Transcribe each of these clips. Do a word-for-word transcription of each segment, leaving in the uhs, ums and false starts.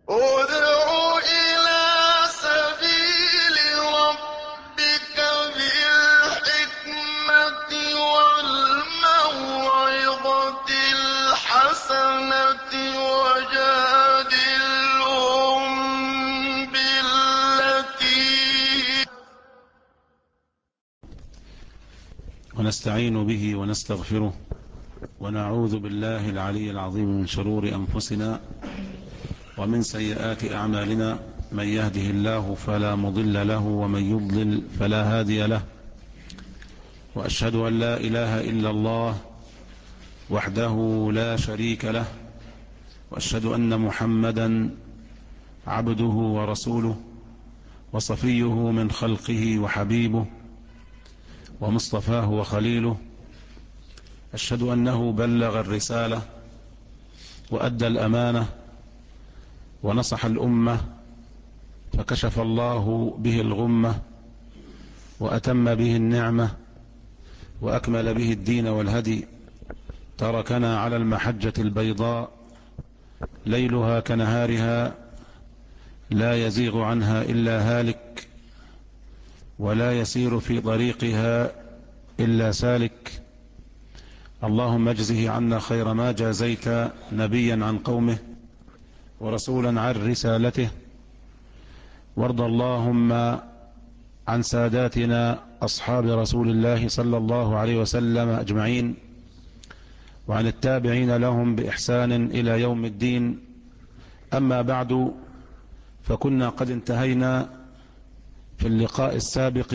ادْعُ إِلَىٰ سَبِيلِ رَبِّكَ بِالْحِكْمَةِ وَالْمَوْعِظَةِ الْحَسَنَةِ وَجَادِلْهُم بِالَّتِي هِيَ أَحْسَنُ. ونستعين به ونستغفره ونعوذ بالله العلي العظيم من شرور أنفسنا ومن سيئات أعمالنا. من يهده الله فلا مضل له ومن يضلل فلا هادي له، وأشهد أن لا إله إلا الله وحده لا شريك له، وأشهد أن محمدا عبده ورسوله وصفيه من خلقه وحبيبه ومصطفاه وخليله. أشهد أنه بلغ الرسالة وأدى الأمانة ونصح الأمة، فكشف الله به الغمة وأتم به النعمة وأكمل به الدين والهدي. تركنا على المحجة البيضاء ليلها كنهارها لا يزيغ عنها إلا هالك، ولا يسير في طريقها إلا سالك. اللهم اجزه عنا خير ما جازيت نبيا عن قومه ورسولا عن رسالته، وارض اللهم عن ساداتنا أصحاب رسول الله صلى الله عليه وسلم أجمعين، وعن التابعين لهم بإحسان إلى يوم الدين. أما بعد، فكنا قد انتهينا في اللقاء السابق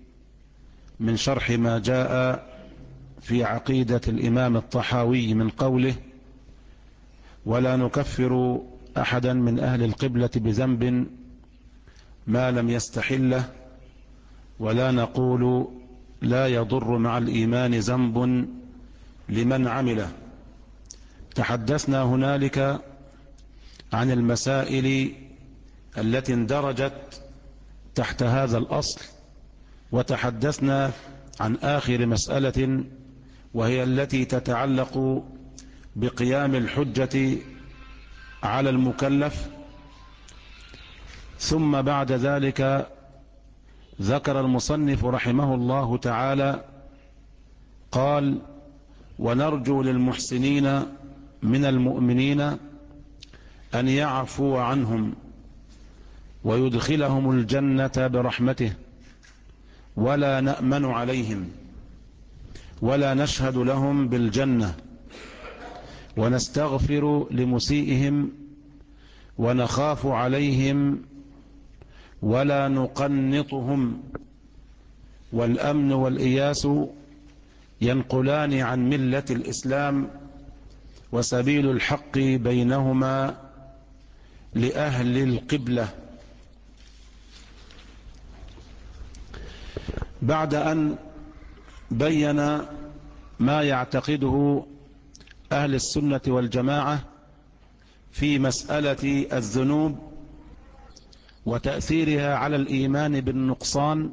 من شرح ما جاء في عقيدة الإمام الطحاوي من قوله: ولا نكفر أحدا من أهل القبلة بذنب ما لم يستحله، ولا نقول لا يضر مع الإيمان ذنب لمن عمله. تحدثنا هنالك عن المسائل التي اندرجت تحت هذا الأصل، وتحدثنا عن آخر مسألة وهي التي تتعلق بقيام الحجة على المكلف. ثم بعد ذلك ذكر المصنف رحمه الله تعالى قال: ونرجو للمحسنين من المؤمنين أن يعفو عنهم ويدخلهم الجنة برحمته، ولا نأمن عليهم ولا نشهد لهم بالجنة، ونستغفر لمسيئهم ونخاف عليهم ولا نقنطهم. والأمن والإياس ينقلان عن ملة الإسلام، وسبيل الحق بينهما لأهل القبلة. بعد أن بين ما يعتقده أهل السنة والجماعة في مسألة الذنوب وتأثيرها على الإيمان بالنقصان،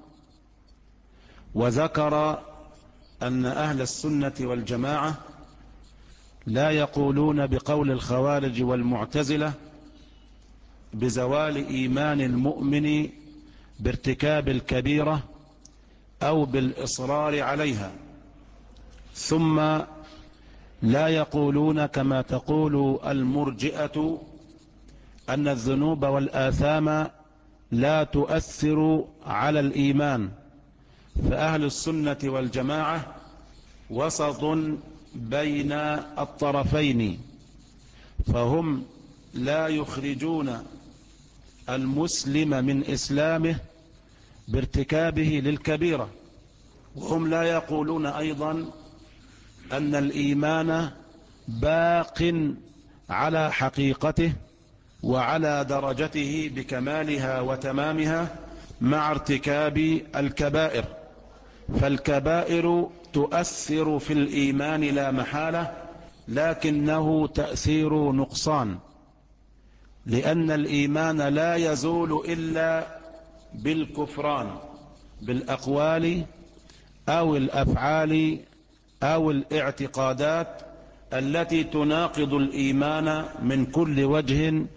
وذكر أن أهل السنة والجماعة لا يقولون بقول الخوارج والمعتزلة بزوال إيمان المؤمن بارتكاب الكبيرة أو بالإصرار عليها، ثم لا يقولون كما تقول المرجئة أن الذنوب والآثام لا تؤثر على الإيمان. فأهل السنة والجماعة وسط بين الطرفين، فهم لا يخرجون المسلم من إسلامه بارتكابه للكبيرة، وهم لا يقولون أيضا أن الإيمان باق على حقيقته وعلى درجته بكمالها وتمامها مع ارتكاب الكبائر. فالكبائر تؤثر في الإيمان لا محالة، لكنه تأثير نقصان، لأن الإيمان لا يزول إلا بالكفران، بالأقوال أو الأفعال أو الاعتقادات التي تناقض الإيمان من كل وجه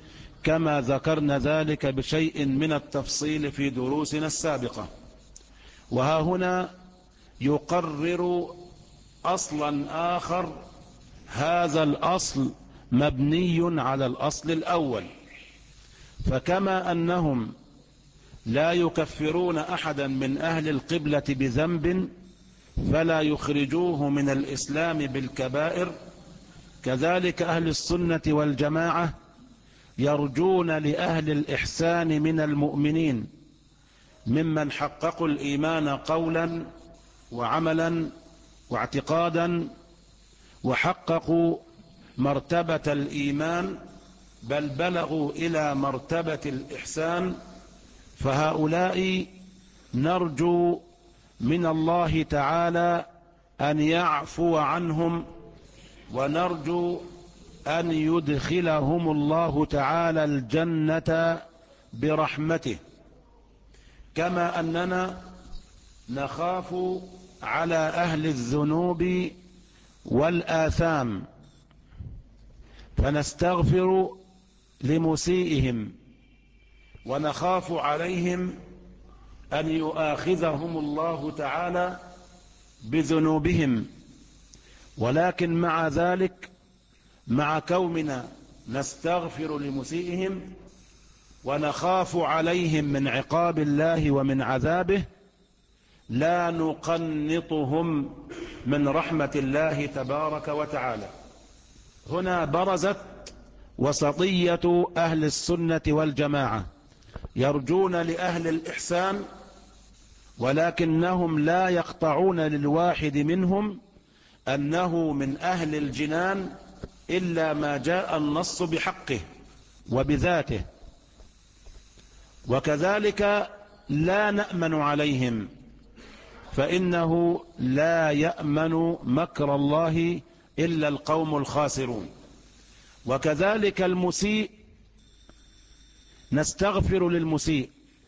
كما ذكرنا ذلك بشيء من التفصيل في دروسنا السابقة. وها هنا يقرر أصلا آخر، هذا الأصل مبني على الأصل الأول. فكما أنهم لا يكفرون أحدا من أهل القبلة بذنب فلا يخرجوه من الإسلام بالكبائر، كذلك أهل السنة والجماعة يرجون لأهل الإحسان من المؤمنين ممن حققوا الإيمان قولا وعملا واعتقادا وحققوا مرتبة الإيمان بل بلغوا إلى مرتبة الإحسان، فهؤلاء نرجو من الله تعالى أن يعفو عنهم، ونرجو أن يدخلهم الله تعالى الجنة برحمته، كما أننا نخاف على أهل الذنوب والآثام فنستغفر لمسيئهم، ونخاف عليهم أن يؤاخذهم الله تعالى بذنوبهم. ولكن مع ذلك، مع كوننا نستغفر لمسيئهم ونخاف عليهم من عقاب الله ومن عذابه، لا نقنطهم من رحمة الله تبارك وتعالى. هنا برزت وسطية أهل السنة والجماعة، يرجون لأهل الإحسان ولكنهم لا يقطعون للواحد منهم أنه من أهل الجنان إلا ما جاء النص بحقه وبذاته، وكذلك لا نأمن عليهم، فإنه لا يأمن مكر الله إلا القوم الخاسرون. وكذلك المسيء نستغفر للمسيء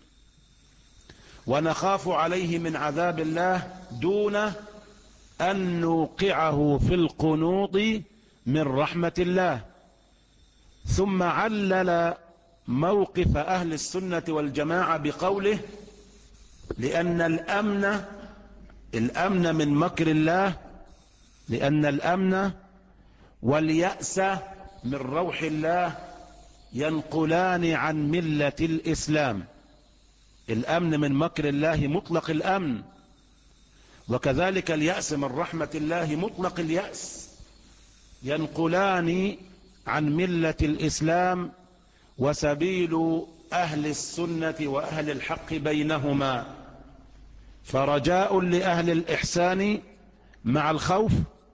ونخاف عليه من عذاب الله دون أن نوقعه في القنوط من رحمة الله. ثم علل موقف أهل السنة والجماعة بقوله: لأن الأمن الأمن من مكر الله، لأن الأمن واليأس من روح الله ينقلان عن ملة الإسلام. الأمن من مكر الله مطلق الأمن، وكذلك اليأس من رحمة الله مطلق اليأس، ينقلان عن ملة الإسلام، وسبيل أهل السنة وأهل الحق بينهما. فرجاء لأهل الإحسان مع الخوف،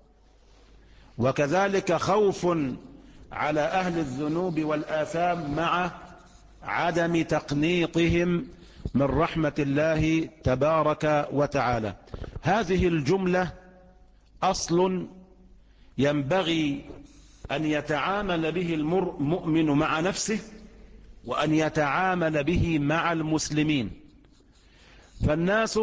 وكذلك خوف على أهل الذنوب والآثام مع عدم تقنيطهم من رحمة الله تبارك وتعالى. هذه الجملة أصل ينبغي أن يتعامل به المؤمن مع نفسه، وأن يتعامل به مع المسلمين. فالناس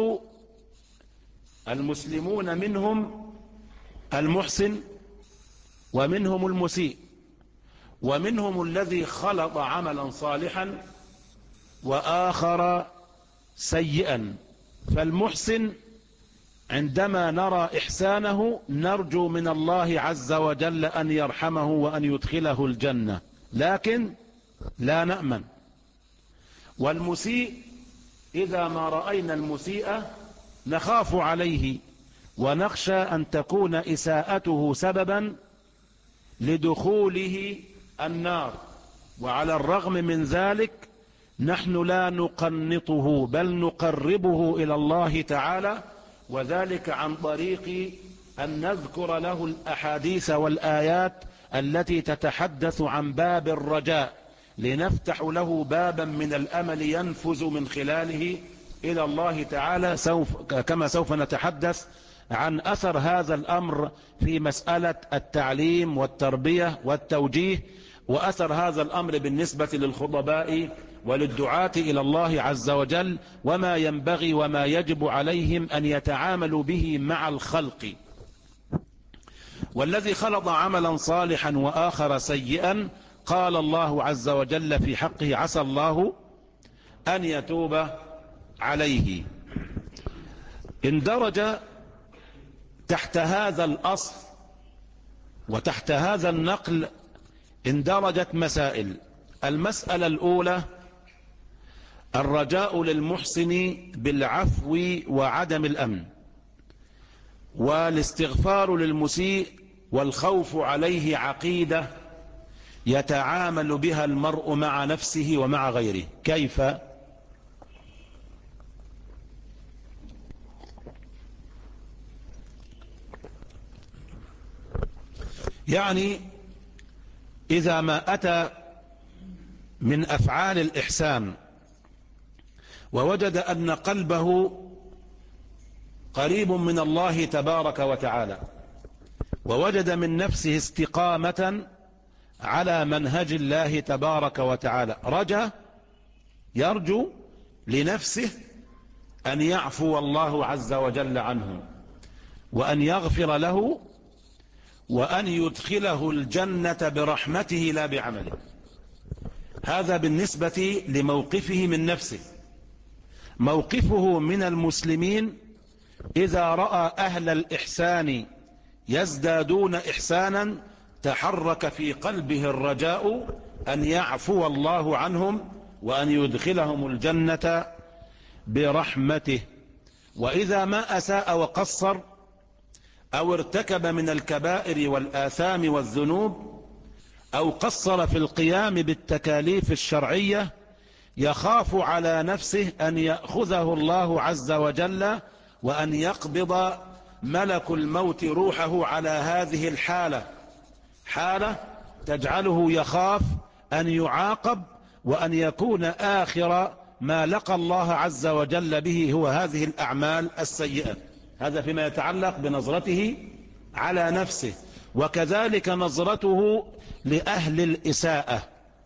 المسلمون منهم المحسن ومنهم المسيء، ومنهم الذي خلط عملا صالحا وآخر سيئا. فالمحسن عندما نرى إحسانه نرجو من الله عز وجل أن يرحمه وأن يدخله الجنة، لكن لا نأمن. والمسيء إذا ما رأينا المسيء نخاف عليه ونخشى أن تكون إساءته سببا لدخوله النار، وعلى الرغم من ذلك نحن لا نقنطه بل نقربه إلى الله تعالى، وذلك عن طريق أن نذكر له الأحاديث والآيات التي تتحدث عن باب الرجاء، لنفتح له بابا من الأمل ينفذ من خلاله إلى الله تعالى، سوف كما سوف نتحدث عن أثر هذا الأمر في مسألة التعليم والتربية والتوجيه، وأثر هذا الأمر بالنسبة للخطباء وللدعاة إلى الله عز وجل، وما ينبغي وما يجب عليهم أن يتعاملوا به مع الخلق. والذي خلط عملا صالحا وآخر سيئا قال الله عز وجل في حقه عسى الله أن يتوب عليه. اندرج تحت هذا الأصل وتحت هذا النقل اندرجت مسائل. المسألة الأولى الرجاء للمحسن بالعفو وعدم الأمن، والاستغفار للمسيء والخوف عليه عقيدة يتعامل بها المرء مع نفسه ومع غيره. كيف؟ يعني إذا ما أتى من أفعال الإحسان ووجد أن قلبه قريب من الله تبارك وتعالى، ووجد من نفسه استقامة على منهج الله تبارك وتعالى، رجا يرجو لنفسه أن يعفو الله عز وجل عنه وأن يغفر له وأن يدخله الجنة برحمته لا بعمله. هذا بالنسبة لموقفه من نفسه. موقفه من المسلمين إذا رأى أهل الإحسان يزدادون إحسانا تحرك في قلبه الرجاء أن يعفو الله عنهم وأن يدخلهم الجنة برحمته. وإذا ما أساء وقصر أو ارتكب من الكبائر والآثام والذنوب أو قصر في القيام بالتكاليف الشرعية يخاف على نفسه أن يأخذه الله عز وجل وأن يقبض ملك الموت روحه على هذه الحالة، حالة تجعله يخاف أن يعاقب وأن يكون آخر ما لقى الله عز وجل به هو هذه الأعمال السيئة. هذا فيما يتعلق بنظرته على نفسه. وكذلك نظرته لأهل الإساءة،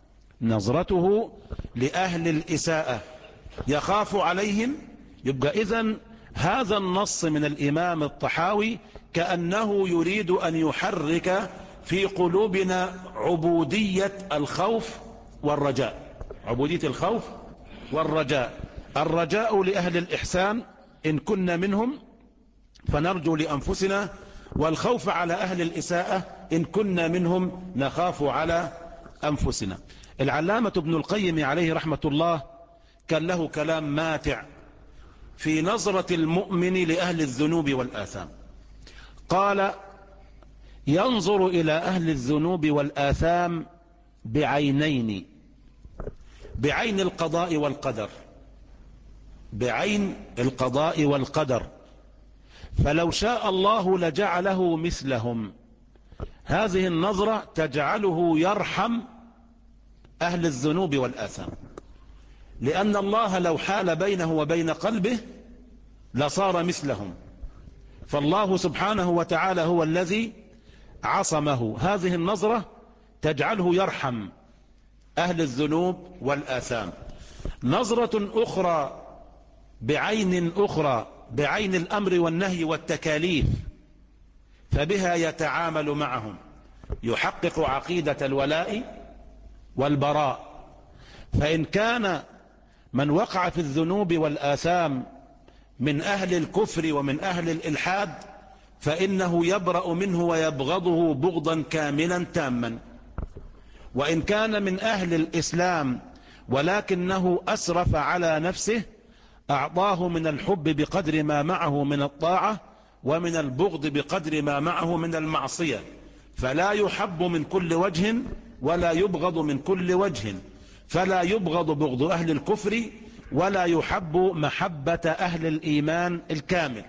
نظرته لأهل الإساءة يخاف عليهم. يبقى إذن هذا النص من الإمام الطحاوي كأنه يريد أن يحرك في قلوبنا عبودية الخوف والرجاء، عبودية الخوف والرجاء. الرجاء لأهل الإحسان إن كنا منهم فنرجو لأنفسنا، والخوف على أهل الإساءة إن كنا منهم نخاف على أنفسنا. العلامة ابن القيم عليه رحمة الله كان له كلام ماتع في نظرة المؤمن لأهل الذنوب والآثام. قال: ينظر إلى أهل الذنوب والآثام بعينين، بعين القضاء والقدر، بعين القضاء والقدر، فلو شاء الله لجعله مثلهم. هذه النظرة تجعله يرحم أهل الذنوب والآثام، لأن الله لو حال بينه وبين قلبه لصار مثلهم، فالله سبحانه وتعالى هو الذي عصمه. هذه النظرة تجعله يرحم أهل الذنوب والآثام. نظرة أخرى بعين أخرى، بعين الأمر والنهي والتكاليف، فبها يتعامل معهم، يحقق عقيدة الولاء والبراء. فإن كان من وقع في الذنوب والآثام من أهل الكفر ومن أهل الإلحاد فإنه يبرأ منه ويبغضه بغضا كاملا تاما. وإن كان من أهل الإسلام ولكنه أسرف على نفسه أعطاه من الحب بقدر ما معه من الطاعة ومن البغض بقدر ما معه من المعصية، فلا يحب من كل وجه ولا يبغض من كل وجه، فلا يبغض بغض أهل الكفر ولا يحب محبة أهل الإيمان الكامل.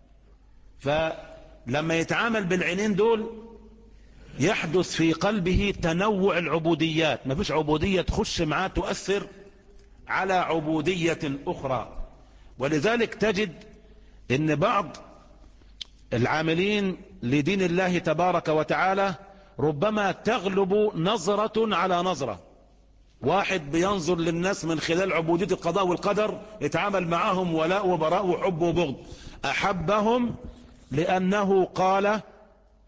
فلما يتعامل بالعينين دول يحدث في قلبه تنوع العبوديات، ما فيش عبودية تخش معاه تؤثر على عبودية أخرى. ولذلك تجد ان بعض العاملين لدين الله تبارك وتعالى ربما تغلب نظرة على نظرة. واحد بينظر للناس من خلال عبودية القضاء والقدر، يتعامل معهم ولاء وبراء وحب وبغض. أحبهم لأنه قال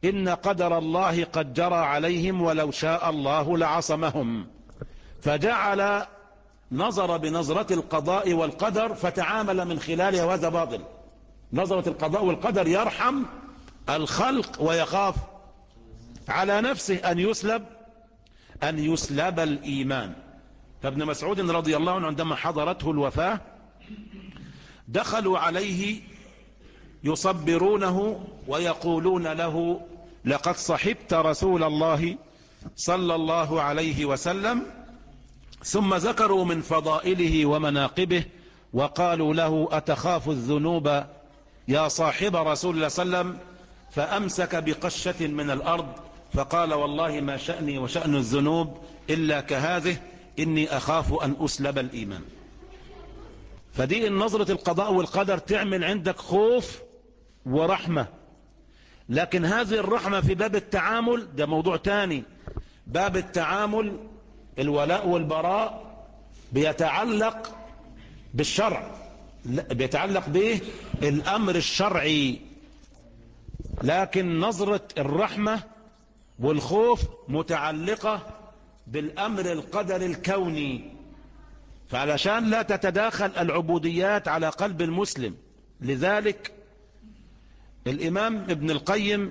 إن قدر الله قد جرى عليهم ولو شاء الله لعصمهم. فجعل نظر بنظرة القضاء والقدر فتعامل من خلالها، وهذا باطل. نظرة القضاء والقدر يرحم الخلق ويخاف على نفسه أن يسلب أن يسلب الإيمان. فابن مسعود رضي الله عنه عندما حضرته الوفاة دخلوا عليه يصبرونه ويقولون له: لقد صحبت رسول الله صلى الله عليه وسلم. ثم ذكروا من فضائله ومناقبه وقالوا له: أتخاف الذنوب يا صاحب رسول الله صلى الله عليه وسلم؟ فأمسك بقشة من الأرض فقال: والله ما شأني وشأن الذنوب إلا كهذه، إني أخاف أن أسلب الإيمان. فدي النظرة القضاء والقدر تعمل عندك خوف ورحمة. لكن هذه الرحمة في باب التعامل ده موضوع تاني. باب التعامل الولاء والبراء بيتعلق بالشرع، بيتعلق به الأمر الشرعي. لكن نظرة الرحمة والخوف متعلقة بالأمر القدر الكوني. فعلشان لا تتداخل العبوديات على قلب المسلم، لذلك الإمام ابن القيم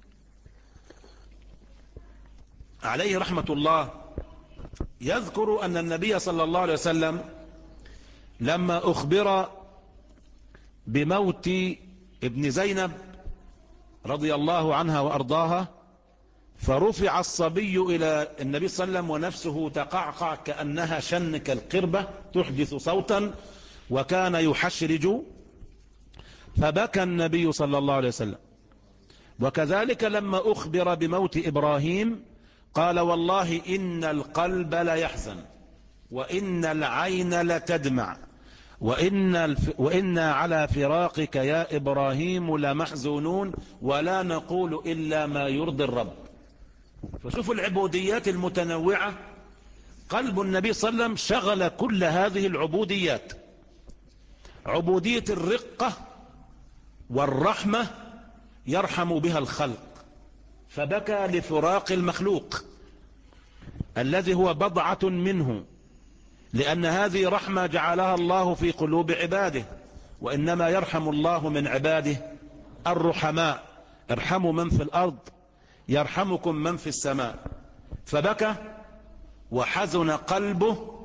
عليه رحمة الله يذكر أن النبي صلى الله عليه وسلم لما أخبر بموت ابن زينب رضي الله عنها وأرضاها فرفع الصبي إلى النبي صلى الله عليه وسلم ونفسه تقعقع كأنها شنك القربة تحدث صوتا وكان يحشرج، فبكى النبي صلى الله عليه وسلم. وكذلك لما أخبر بموت إبراهيم قال: والله إن القلب ليحزن وإن العين لتدمع وإن, الف... وإن على فراقك يا إبراهيم لمحزونون ولا نقول إلا ما يرضي الرب. فشوفوا العبوديات المتنوعة. قلب النبي صلى الله عليه وسلم شغل كل هذه العبوديات. عبودية الرقة والرحمة يرحم بها الخلق، فبكى لفراق المخلوق الذي هو بضعة منه، لأن هذه رحمة جعلها الله في قلوب عباده، وإنما يرحم الله من عباده الرحماء. ارحموا من في الأرض يرحمكم من في السماء. فبكى وحزن قلبه،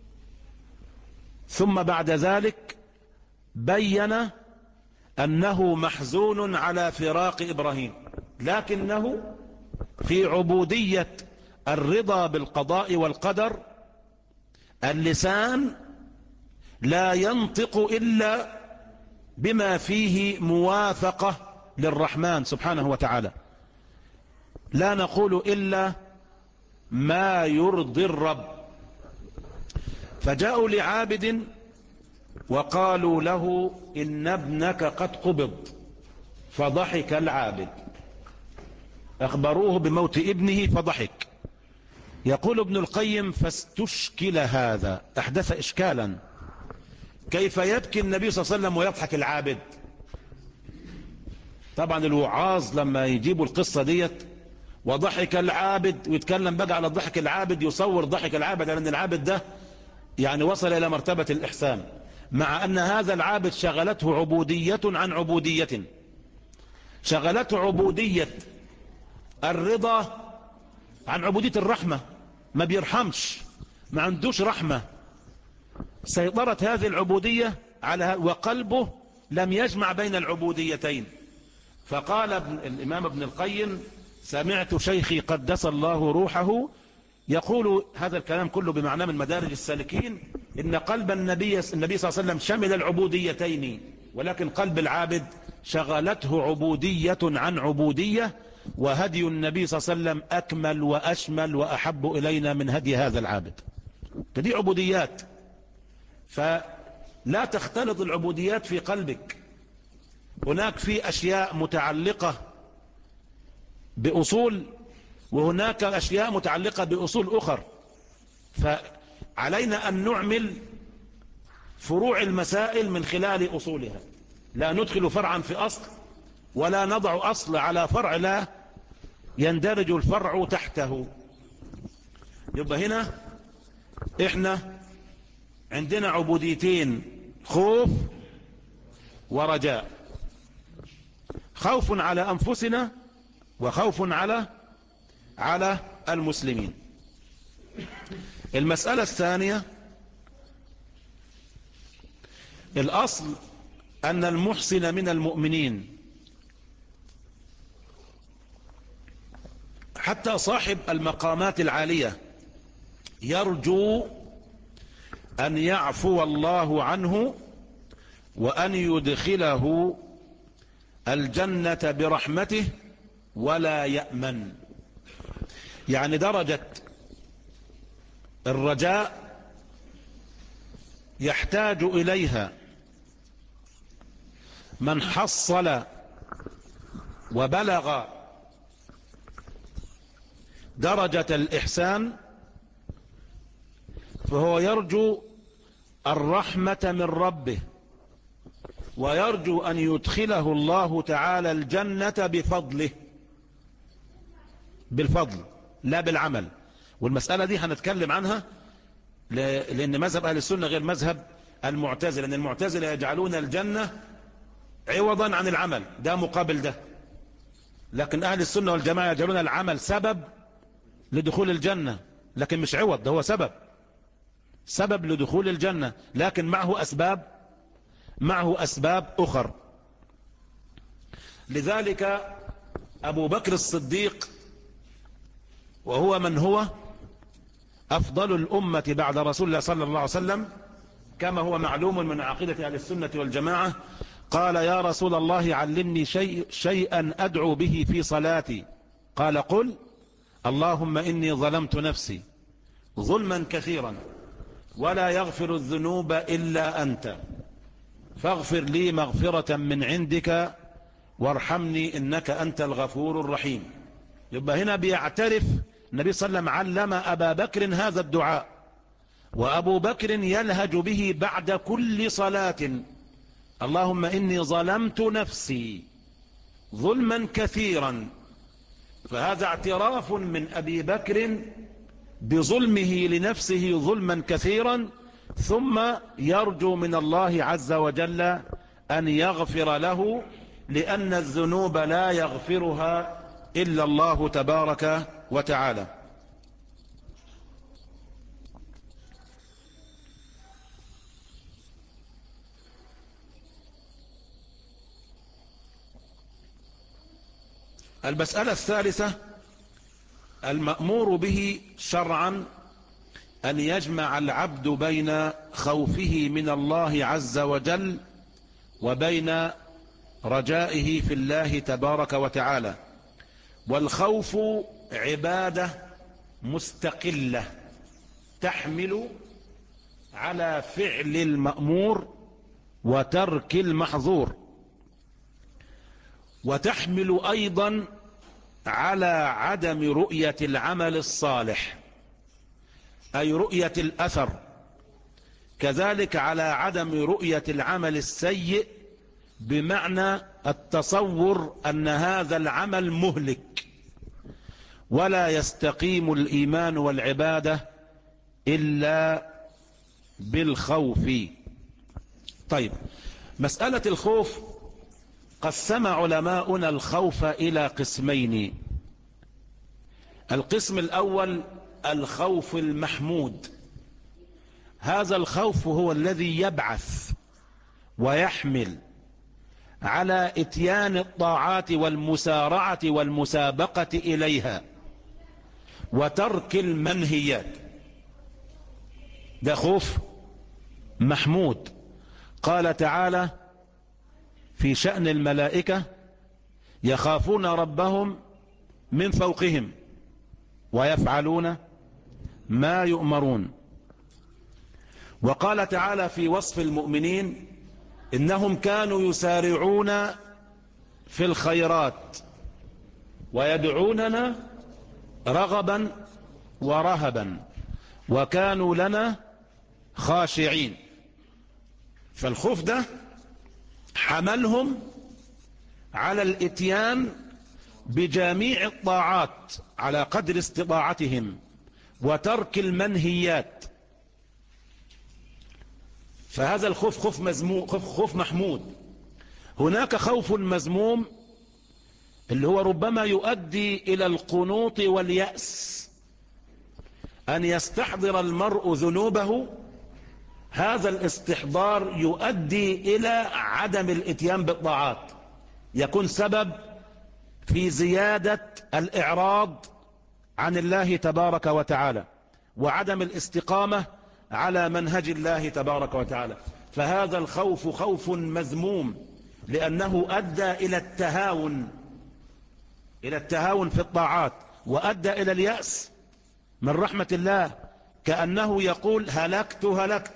ثم بعد ذلك بين أنه محزون على فراق إبراهيم، لكنه في عبودية الرضا بالقضاء والقدر اللسان لا ينطق إلا بما فيه موافقة للرحمن سبحانه وتعالى. لا نقول إلا ما يرضي الرب. فجاءوا لعابد وقالوا له: إن ابنك قد قبض. فضحك العابد. أخبروه بموت ابنه فضحك. يقول ابن القيم: فاستشكل هذا، أحدث إشكالا. كيف يبكي النبي صلى الله عليه وسلم ويضحك العابد؟ طبعا الوعاظ لما يجيبوا القصة ديت وضحك العابد ويتكلم بقى على ضحك العابد، يصور ضحك العابد على أن العابد ده يعني وصل إلى مرتبة الإحسان، مع أن هذا العابد شغلته عبودية عن عبودية. شغلته عبودية الرضا عن عبودية الرحمة. ما بيرحمش، ما عندوش رحمة. سيطرت هذه العبودية على وقلبه لم يجمع بين العبوديتين. فقال ابن الإمام ابن القيم: سمعت شيخي قدس الله روحه يقول هذا الكلام كله بمعنى من مدارج السالكين، إن قلب النبي النبي صلى الله عليه وسلم شمل العبوديتين، ولكن قلب العابد شغلته عبودية عن عبودية، وهدي النبي صلى الله عليه وسلم أكمل وأشمل وأحب إلينا من هدي هذا العابد. فدي عبوديات، فلا تختلط العبوديات في قلبك. هناك في أشياء متعلقة بأصول، وهناك أشياء متعلقة بأصول أخر. فعلينا أن نعمل فروع المسائل من خلال أصولها، لا ندخل فرعا في أصل ولا نضع أصل على فرع لا يندرج الفرع تحته. يبقى هنا احنا عندنا عبوديتين: خوف ورجاء. خوف على أنفسنا وخوف على على المسلمين. المسألة الثانية: الأصل أن المحسن من المؤمنين، حتى صاحب المقامات العالية، يرجو أن يعفو الله عنه وأن يدخله الجنة برحمته ولا يأمن. يعني درجة الرجاء يحتاج إليها من حصل وبلغ درجة الإحسان، فهو يرجو الرحمة من ربه، ويرجو أن يدخله الله تعالى الجنة بفضله، بالفضل لا بالعمل. والمسألة دي هنتكلم عنها، لأن مذهب أهل السنة غير مذهب المعتزلة، لأن المعتزلة يجعلون الجنة عوضا عن العمل، ده مقابل ده. لكن أهل السنة والجماعة يجعلون العمل سبب لدخول الجنة، لكن مش عوض، ده هو سبب سبب لدخول الجنة، لكن معه أسباب معه أسباب أخر. لذلك أبو بكر الصديق، وهو من هو أفضل الأمة بعد رسول الله صلى الله عليه وسلم، كما هو معلوم من عقيدة أهل السنة والجماعة، قال: يا رسول الله علمني شيء شيئا أدعو به في صلاتي. قال: قل: اللهم إني ظلمت نفسي ظلما كثيرا ولا يغفر الذنوب إلا أنت فاغفر لي مغفرة من عندك وارحمني إنك أنت الغفور الرحيم. يبقى هنا بيعترف النبي صلى الله عليه وسلم، علم أبا بكر هذا الدعاء، وأبو بكر يلهج به بعد كل صلاة: اللهم إني ظلمت نفسي ظلما كثيرا. فهذا اعتراف من أبي بكر بظلمه لنفسه ظلما كثيرا، ثم يرجو من الله عز وجل أن يغفر له، لأن الذنوب لا يغفرها إلا الله تبارك وتعالى. المسألة الثالثة: المأمور به شرعا أن يجمع العبد بين خوفه من الله عز وجل وبين رجائه في الله تبارك وتعالى. والخوف عبادة مستقلة تحمل على فعل المأمور وترك المحظور، وتحمل أيضا على عدم رؤية العمل الصالح، أي رؤية الأثر، كذلك على عدم رؤية العمل السيء، بمعنى التصور أن هذا العمل مهلك، ولا يستقيم الإيمان والعبادة إلا بالخوف. طيب، مسألة الخوف قسم علماؤنا الخوف إلى قسمين. القسم الأول الخوف المحمود، هذا الخوف هو الذي يبعث ويحمل على إتيان الطاعات والمسارعة والمسابقة إليها وترك المنهيات، ده خوف محمود. قال تعالى في شأن الملائكة: يخافون ربهم من فوقهم ويفعلون ما يؤمرون. وقال تعالى في وصف المؤمنين: إنهم كانوا يسارعون في الخيرات ويدعوننا رغبا ورهبا وكانوا لنا خاشعين. فالخوف ده حملهم على الاتيان بجميع الطاعات على قدر استطاعتهم وترك المنهيات، فهذا الخوف خوف مذموم، خوف, خوف محمود. هناك خوف مذموم اللي هو ربما يؤدي إلى القنوط واليأس، أن يستحضر المرء ذنوبه. هذا الاستحضار يؤدي إلى عدم الاتيان بالطاعات، يكون سبب في زيادة الإعراض عن الله تبارك وتعالى وعدم الاستقامة على منهج الله تبارك وتعالى. فهذا الخوف خوف مذموم، لأنه أدى إلى التهاون إلى التهاون في الطاعات، وأدى إلى اليأس من رحمة الله، كأنه يقول هلكت هلكت،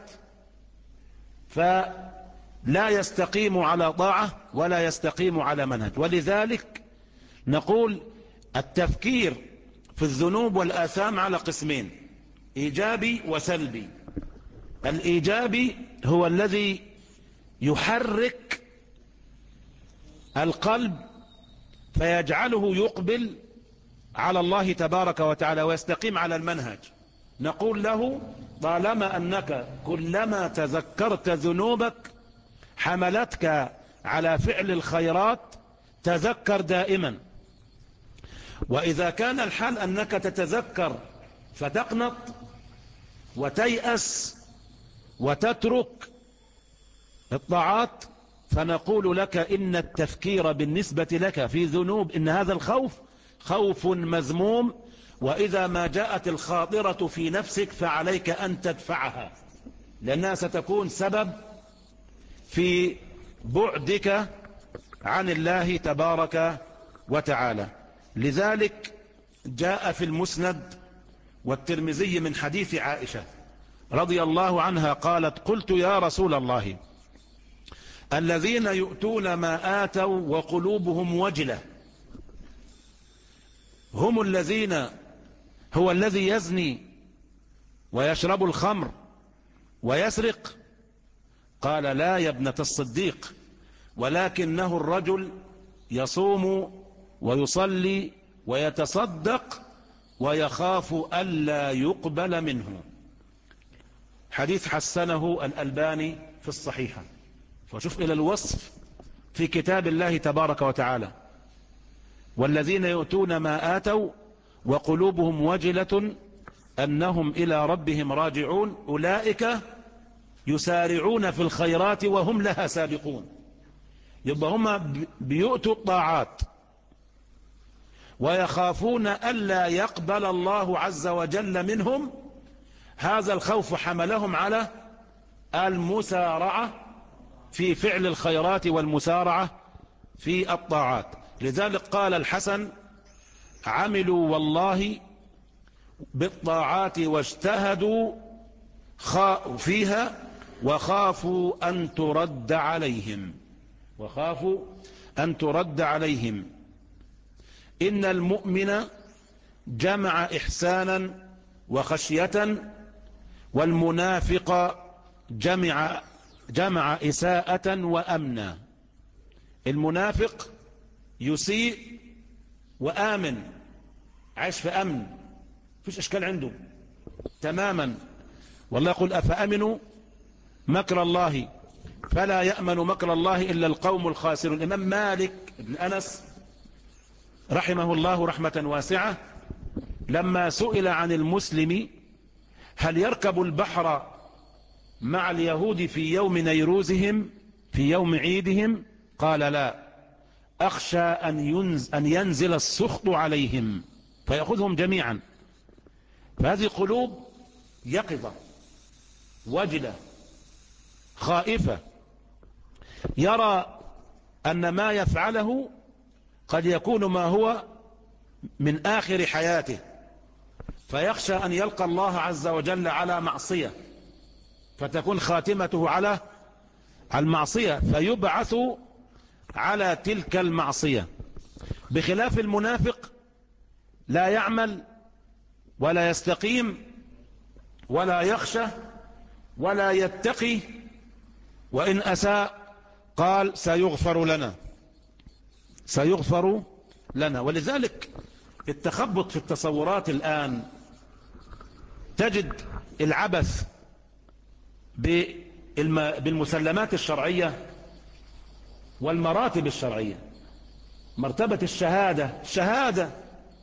فلا يستقيم على طاعة ولا يستقيم على منهج. ولذلك نقول التفكير في الذنوب والآثام على قسمين، إيجابي وسلبي. الإيجابي هو الذي يحرك القلب فيجعله يقبل على الله تبارك وتعالى ويستقيم على المنهج. نقول له طالما أنك كلما تذكرت ذنوبك حملتك على فعل الخيرات تذكر دائما. وإذا كان الحال أنك تتذكر فتقنط وتيأس وتترك الطاعات، فنقول لك إن التفكير بالنسبة لك في ذنوب، إن هذا الخوف خوف مذموم. وإذا ما جاءت الخاطرة في نفسك فعليك أن تدفعها، لأنها ستكون سبب في بعدك عن الله تبارك وتعالى. لذلك جاء في المسند والترمذي من حديث عائشة رضي الله عنها قالت قلت يا رسول الله الذين يؤتون ما آتوا وقلوبهم وجلة هم الذين هو الذي يزني ويشرب الخمر ويسرق؟ قال لا يا ابنة الصديق، ولكنه الرجل يصوم ويصلي ويتصدق ويخاف ألا يقبل منه. حديث حسنه الألباني في الصحيحة. فشوف إلى الوصف في كتاب الله تبارك وتعالى، والذين يؤتون ما آتوا وقلوبهم وجلة أنهم إلى ربهم راجعون أولئك يسارعون في الخيرات وهم لها سابقون. يبقى هم بيؤتوا الطاعات ويخافون ألا يقبل الله عز وجل منهم. هذا الخوف حملهم على المسارعة في فعل الخيرات والمسارعة في الطاعات. لذلك قال الحسن عملوا والله بالطاعات واجتهدوا فيها وخافوا أن ترد عليهم وخافوا أن ترد عليهم إن المؤمن جمع إحسانا وخشية، والمنافق جمع جمع إساءة وأمنا. المنافق يسيء وآمن، عايش في أمن، فيش إشكال عنده تماما. والله يقول أفأمنوا مكر الله فلا يأمن مكر الله إلا القوم الخاسرون. الإمام مالك بن أنس رحمه الله رحمة واسعة لما سئل عن المسلم هل يركب البحر مع اليهود في يوم نيروزهم في يوم عيدهم قال لا، أخشى أن, ينز أن ينزل السخط عليهم فيأخذهم جميعا. فهذه قلوب يقظة وجلة خائفة، يرى أن ما يفعله قد يكون ما هو من آخر حياته، فيخشى أن يلقى الله عز وجل على معصية فتكون خاتمته على المعصية فيبعث على تلك المعصية. بخلاف المنافق لا يعمل ولا يستقيم ولا يخشى ولا يتقي، وإن أساء قال سيغفر لنا سيغفر لنا. ولذلك التخبط في التصورات الآن تجد العبث بالمسلمات الشرعية والمراتب الشرعية. مرتبة الشهادة، شهادة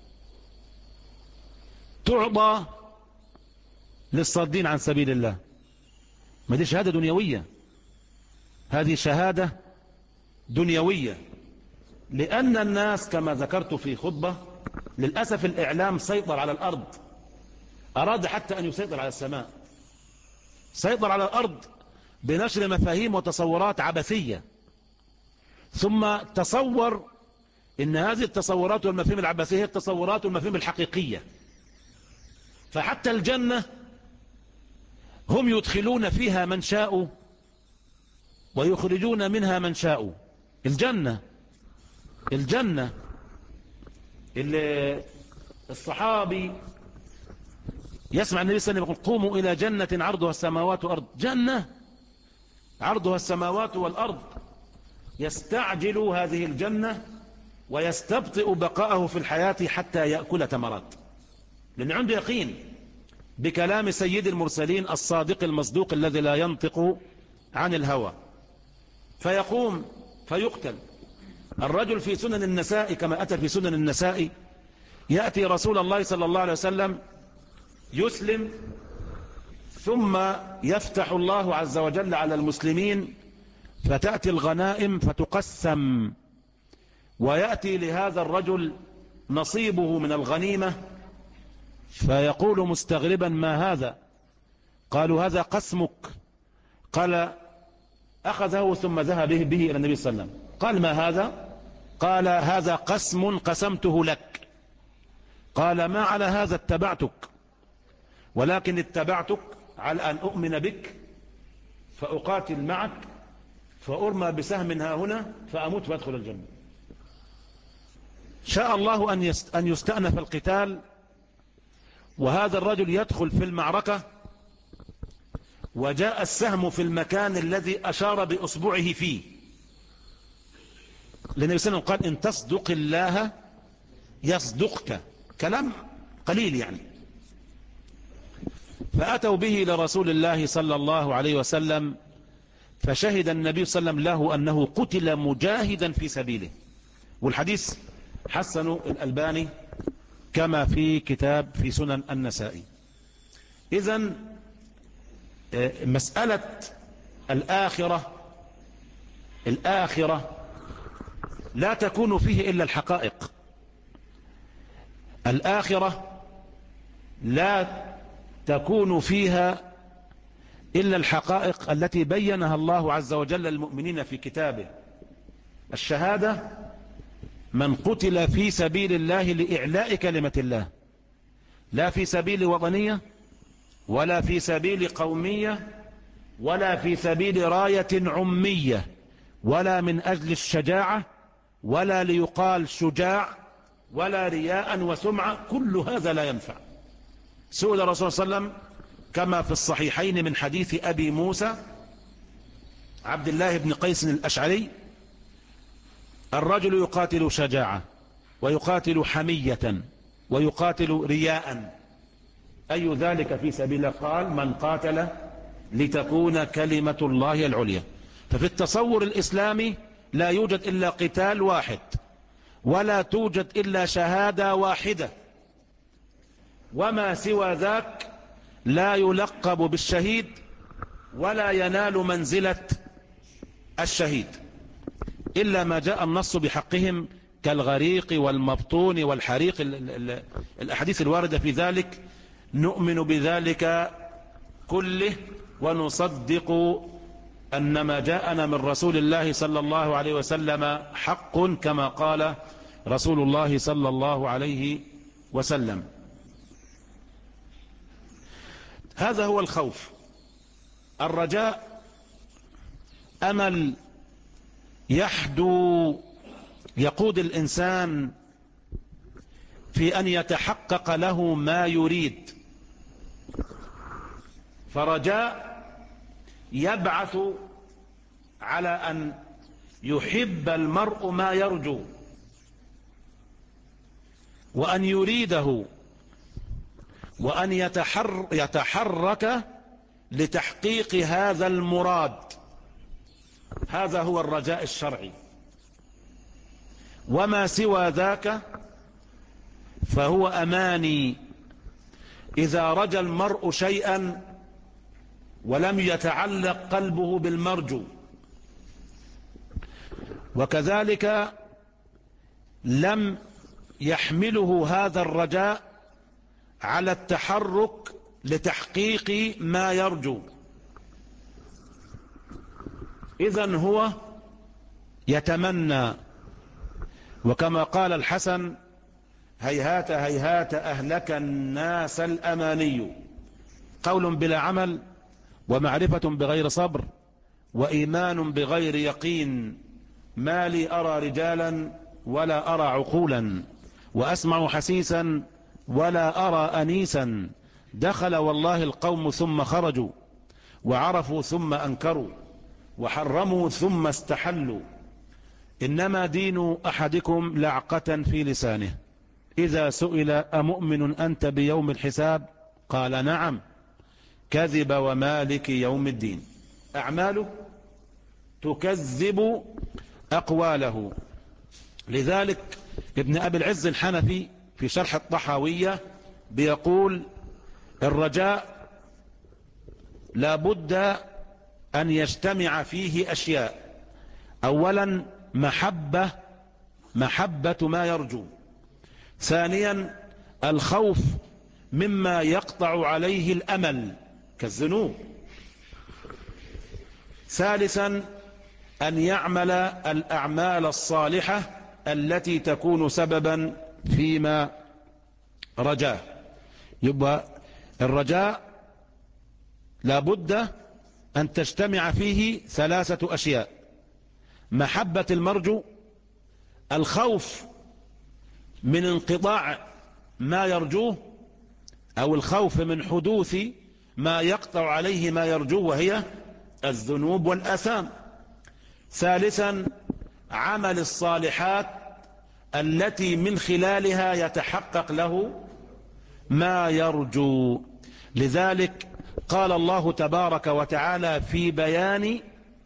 تعطى للصادين عن سبيل الله، ما دي شهادة دنيوية، هذه شهادة دنيوية. لأن الناس كما ذكرت في خطبة، للأسف الإعلام سيطر على الأرض، أراد حتى أن يسيطر على السماء، سيطر على الأرض بنشر مفاهيم وتصورات عبثية، ثم تصور إن هذه التصورات والمفاهيم العبثية هي التصورات والمفاهيم الحقيقية. فحتى الجنة هم يدخلون فيها من شاءوا ويخرجون منها من شاءوا. الجنة الجنة اللي الصحابي يسمع النبي صلى الله عليه وسلم يقول قوموا إلى جنة عرضها السماوات والأرض، جنة عرضها السماوات والأرض، يستعجل هذه الجنة ويستبطئ بقاءه في الحياة حتى يأكل تمرات، لأن عنده يقين بكلام سيد المرسلين الصادق المصدوق الذي لا ينطق عن الهوى. فيقوم فيقتل. الرجل في سنن النساء كما أتى في سنن النساء يأتي رسول الله صلى الله عليه وسلم يسلم، ثم يفتح الله عز وجل على المسلمين فتأتي الغنائم فتقسم، ويأتي لهذا الرجل نصيبه من الغنيمة، فيقول مستغربا ما هذا؟ قالوا هذا قسمك. قال أخذه ثم ذهب به, به إلى النبي صلى الله عليه وسلم. قال ما هذا؟ قال هذا قسم قسمته لك. قال ما على هذا اتبعتك، ولكن اتبعتك على أن أؤمن بك فأقاتل معك فأرمى بسهم ها هنا فأموت فأدخل الجنة. شاء الله أن يستأنف القتال، وهذا الرجل يدخل في المعركة، وجاء السهم في المكان الذي أشار بأصبعه فيه، لأن صلى الله عليه وسلم قال إن تصدق الله يصدقك، كلام قليل يعني. فأتوا به لرسول الله صلى الله عليه وسلم، فشهد النبي صلى الله عليه وسلم له أنه قتل مجاهدا في سبيله. والحديث حسن الألباني كما في كتاب في سنن النسائي. إذن مسألة الآخرة الآخرة لا تكون فيه إلا الحقائق. الآخرة لا تكون فيها إلا الحقائق التي بينها الله عز وجل للمؤمنين في كتابه. الشهادة من قتل في سبيل الله لإعلاء كلمة الله، لا في سبيل وطنية ولا في سبيل قومية ولا في سبيل راية عمية ولا من أجل الشجاعة ولا ليقال شجاع ولا رياء وسمعة، كل هذا لا ينفع. سئل الرسول صلى الله عليه وسلم كما في الصحيحين من حديث أبي موسى عبد الله بن قيس الأشعري: الرجل يقاتل شجاعة ويقاتل حمية ويقاتل رياء، أي ذلك في سبيل الله؟ قال: من قاتل لتكون كلمة الله العليا. ففي التصور الإسلامي لا يوجد إلا قتال واحد، ولا توجد إلا شهادة واحدة، وما سوى ذاك لا يلقب بالشهيد ولا ينال منزلة الشهيد إلا ما جاء النص بحقهم كالغريق والمبطون والحريق، الأحاديث الواردة في ذلك. نؤمن بذلك كله ونصدق أن ما جاءنا من رسول الله صلى الله عليه وسلم حق كما قال رسول الله صلى الله عليه وسلم. هذا هو الخوف. الرجاء أمل يحدو يقود الإنسان في أن يتحقق له ما يريد. فرجاء يبعث على أن يحب المرء ما يرجو، وأن يريده وأن يتحر يتحرك لتحقيق هذا المراد. هذا هو الرجاء الشرعي. وما سوى ذاك فهو أماني. إذا رجى المرء شيئا ولم يتعلق قلبه بالمرجو، وكذلك لم يحمله هذا الرجاء على التحرك لتحقيق ما يرجو، إذن هو يتمنى. وكما قال الحسن: هيهات هيهات أهلك الناس الأماني. قول بلا عمل، ومعرفة بغير صبر، وإيمان بغير يقين. ما لي أرى رجالا ولا أرى عقولا، وأسمع حسيسا ولا أرى أنيسا. دخل والله القوم ثم خرجوا، وعرفوا ثم أنكروا، وحرموا ثم استحلوا. إنما دين أحدكم لعقة في لسانه. إذا سئل: أمؤمن أنت بيوم الحساب؟ قال: نعم. كذب ومالك يوم الدين. أعماله تكذب أقواله. لذلك ابن أبي العز الحنفي في شرح الطحاوية بيقول: الرجاء لا بد أن يجتمع فيه أشياء. أولا محبة محبة ما يرجو. ثانيا الخوف مما يقطع عليه الأمل كالذنوب. ثالثا أن يعمل الأعمال الصالحة التي تكون سببا فيما رجاه. يبقى الرجاء لابد أن تجتمع فيه ثلاثة أشياء: محبة المرجو، الخوف من انقطاع ما يرجوه، أو الخوف من حدوث ما يقطع عليه ما يرجوه، وهي الذنوب والآثام. ثالثا عمل الصالحات التي من خلالها يتحقق له ما يرجو. لذلك قال الله تبارك وتعالى في بيان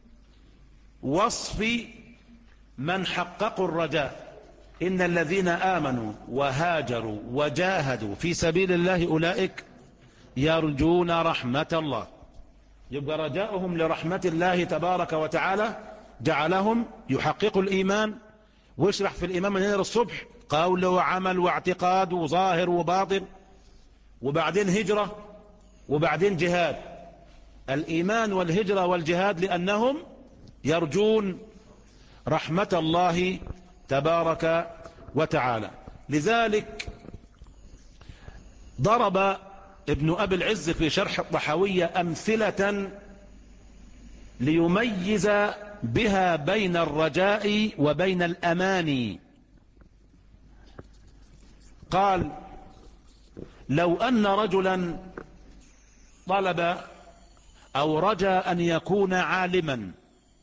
وصف من حققوا الرجاء: إن الذين آمنوا وهاجروا وجاهدوا في سبيل الله أولئك يرجون رحمة الله. يبقى رجاؤهم لرحمة الله تبارك وتعالى جعلهم يحققوا الإيمان. ويشرح في الإيمان من هنا الصبح: قول وعمل واعتقاد وظاهر وباطن، وبعدين هجرة، وبعدين جهاد. الإيمان والهجرة والجهاد لأنهم يرجون رحمة الله تبارك وتعالى. لذلك ضرب ابن أبي العز في شرح الطحاوية أمثلة ليميز بها بين الرجاء وبين الأماني. قال: لو أن رجلا طلب أو رجى أن يكون عالما،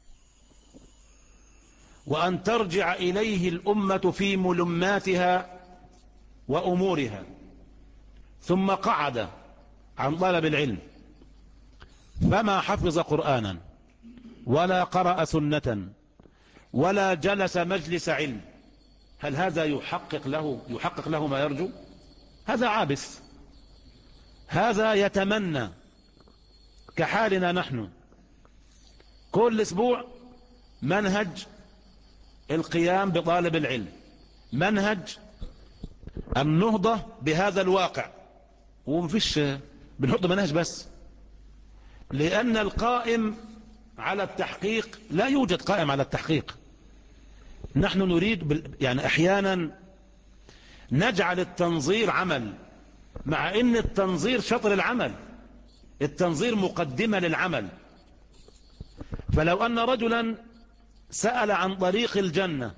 وأن ترجع إليه الأمة في ملماتها وأمورها، ثم قعد عن طلب العلم فما حفظ قرآنا ولا قرأ سنة ولا جلس مجلس علم، هل هذا يحقق له يحقق له ما يرجو؟ هذا عابث، هذا يتمنى، كحالنا نحن. كل اسبوع منهج القيام بطالب العلم، منهج النهضة بهذا الواقع، ومفيش بنحط منهج بس، لأن القائم على التحقيق لا يوجد قائم على التحقيق. نحن نريد بال... يعني أحيانا نجعل التنظير عمل، مع أن التنظير شطر العمل، التنظير مقدمة للعمل. فلو أن رجلا سأل عن طريق الجنة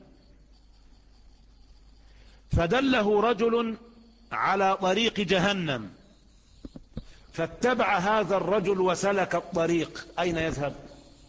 فدله رجل على طريق جهنم، فاتبع هذا الرجل وسلك الطريق، أين يذهب؟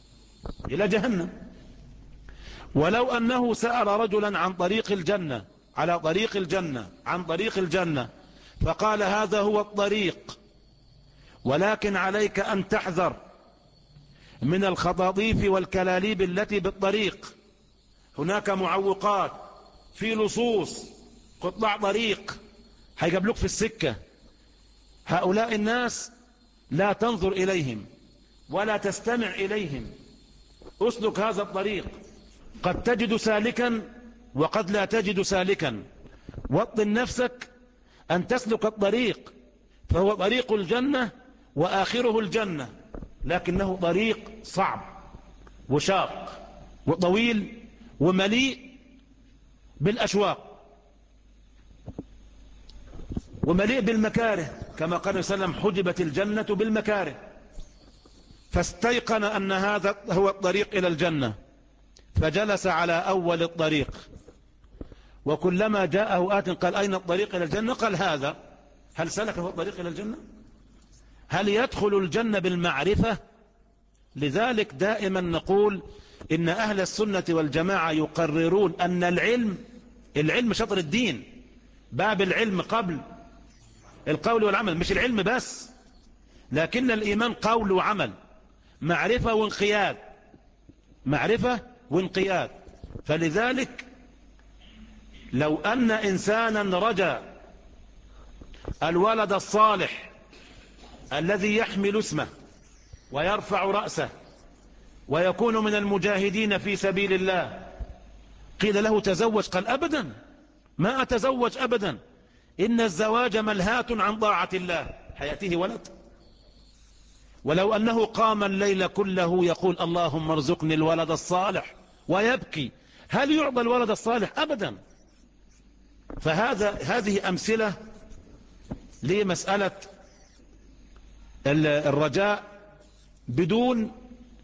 إلى جهنم. ولو أنه سأل رجلا عن طريق الجنة على طريق الجنة عن طريق الجنة، فقال هذا هو الطريق، ولكن عليك أن تحذر من الخطاطيف والكلاليب التي بالطريق. هناك معوقات، في لصوص، قطاع طريق هيقابلوك في السكة. هؤلاء الناس لا تنظر إليهم ولا تستمع إليهم. أسلك هذا الطريق، قد تجد سالكا وقد لا تجد سالكا. وطن نفسك أن تسلك الطريق، فهو طريق الجنة وآخره الجنة، لكنه طريق صعب وشاق وطويل ومليء بالأشواق ومليء بالمكاره، كما قال النبي صلى الله عليه وسلم: حجبت الجنة بالمكاره. فاستيقن أن هذا هو الطريق إلى الجنة، فجلس على أول الطريق، وكلما جاءه آت قال: أين الطريق إلى الجنة؟ قال: هذا. هل سلك هو الطريق إلى الجنة؟ هل يدخل الجنة بالمعرفة؟ لذلك دائما نقول إن أهل السنة والجماعة يقررون أن العلم العلم شطر الدين، باب العلم قبل القول والعمل. مش العلم بس، لكن الإيمان قول وعمل، معرفة وانقياد، معرفة وانقياد. فلذلك لو أن إنسانا رجا الولد الصالح الذي يحمل اسمه ويرفع رأسه ويكون من المجاهدين في سبيل الله، قيل له: تزوج؟ قال: أبدا، ما أتزوج أبدا، إن الزواج ملهاة عن طاعة الله. حياته ولد. ولو أنه قام الليل كله يقول: اللهم ارزقني الولد الصالح، ويبكي، هل يعطى الولد الصالح؟ أبدا. فهذا هذه أمثلة لمسألة الرجاء بدون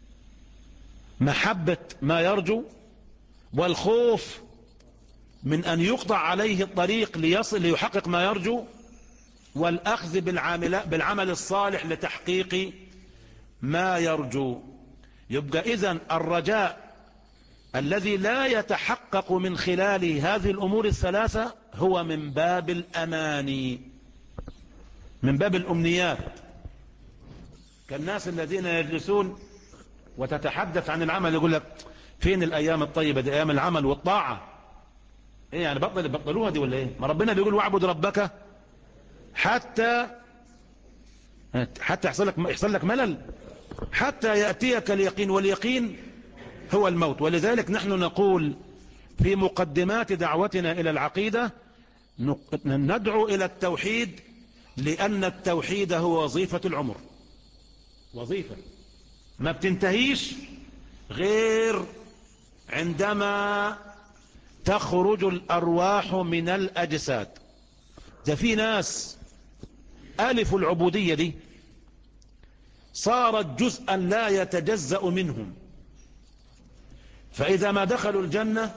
محبة ما يرجو، والخوف من أن يقطع عليه الطريق ليصل ليحقق ما يرجو، والأخذ بالعمل الصالح لتحقيق ما يرجو. يبقى إذن الرجاء الذي لا يتحقق من خلال هذه الأمور الثلاثة هو من باب الأماني، من باب الأمنيات، كالناس الذين يجلسون وتتحدث عن العمل، يقول لك: فين الأيام الطيبة دي، أيام العمل والطاعة؟ إيه يعني بطل بطلوها دي ولا إيه؟ ما ربنا بيقول: واعبد ربك حتى حتى يحصل لك يحصل لك ملل، حتى يأتيك اليقين، واليقين هو الموت. ولذلك نحن نقول في مقدمات دعوتنا إلى العقيدة: ندعو إلى التوحيد، لأن التوحيد هو وظيفة العمر، وظيفة ما بتنتهيش غير عندما تخرج الأرواح من الأجساد. ده في ناس ألف العبودية دي صارت جزءا لا يتجزأ منهم، فإذا ما دخلوا الجنة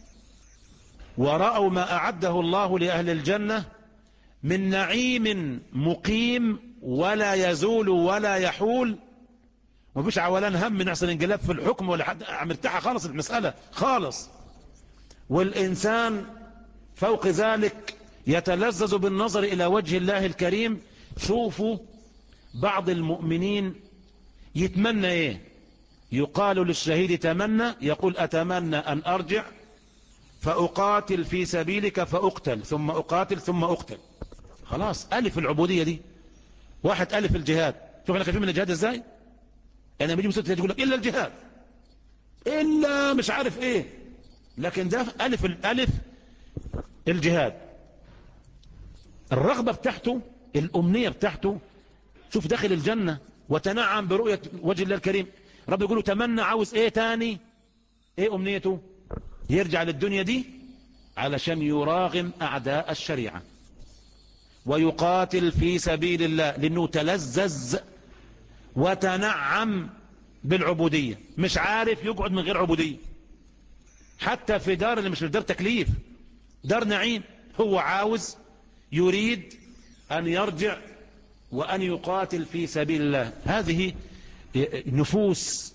ورأوا ما أعده الله لأهل الجنة من نعيم مقيم ولا يزول ولا يحول، ومفيش عولان هم من يحصل انقلاب في الحكم ولا حد، مرتاحة خالص المسألة خالص. والإنسان فوق ذلك يتلذذ بالنظر إلى وجه الله الكريم. شوفوا بعض المؤمنين يتمنى إيه؟ يقال للشهيد: تمنى، يقول: أتمنى أن أرجع فأقاتل في سبيلك فأقتل، ثم أقاتل ثم أقتل. خلاص ألف العبودية دي. واحد ألف الجهاد. شوف احنا خايفين من الجهاد ازاي؟ يعني بيجي مسلم يقول لك: إلا الجهاد، إلا مش عارف إيه، لكن ده ألف الألف الجهاد. الرغبة بتاعته، الأمنية بتاعته. شوف داخل الجنة وتنعم برؤية وجه الله الكريم، رب يقوله: تمنى، عاوز ايه تاني؟ ايه أمنيته؟ يرجع للدنيا دي علشان يراغم أعداء الشريعة ويقاتل في سبيل الله، لأنه تلذذ وتنعم بالعبودية، مش عارف يقعد من غير عبودية. حتى في دار اللي مش دار تكليف، دار نعيم، هو عاوز يريد أن يرجع وأن يقاتل في سبيل الله. هذه نفوس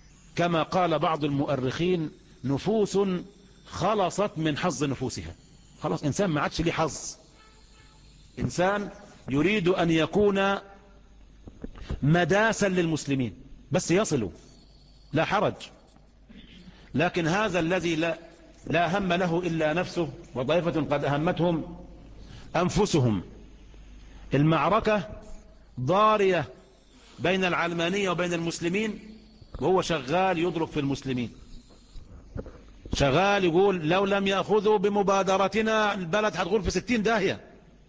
كما قال بعض المؤرخين: نفوس خلصت من حظ نفوسها. خلاص إنسان ما عادش ليه حظ. إنسان يريد أن يكون مداسا للمسلمين بس يصلوا، لا حرج. لكن هذا الذي لا, لا هم له إلا نفسه، وضيفة قد أهمتهم أنفسهم. المعركة ضارية بين العلمانية وبين المسلمين، وهو شغال يضرب في المسلمين، شغال يقول لو لم يأخذوا بمبادرتنا البلد هتغول في ستين داهية.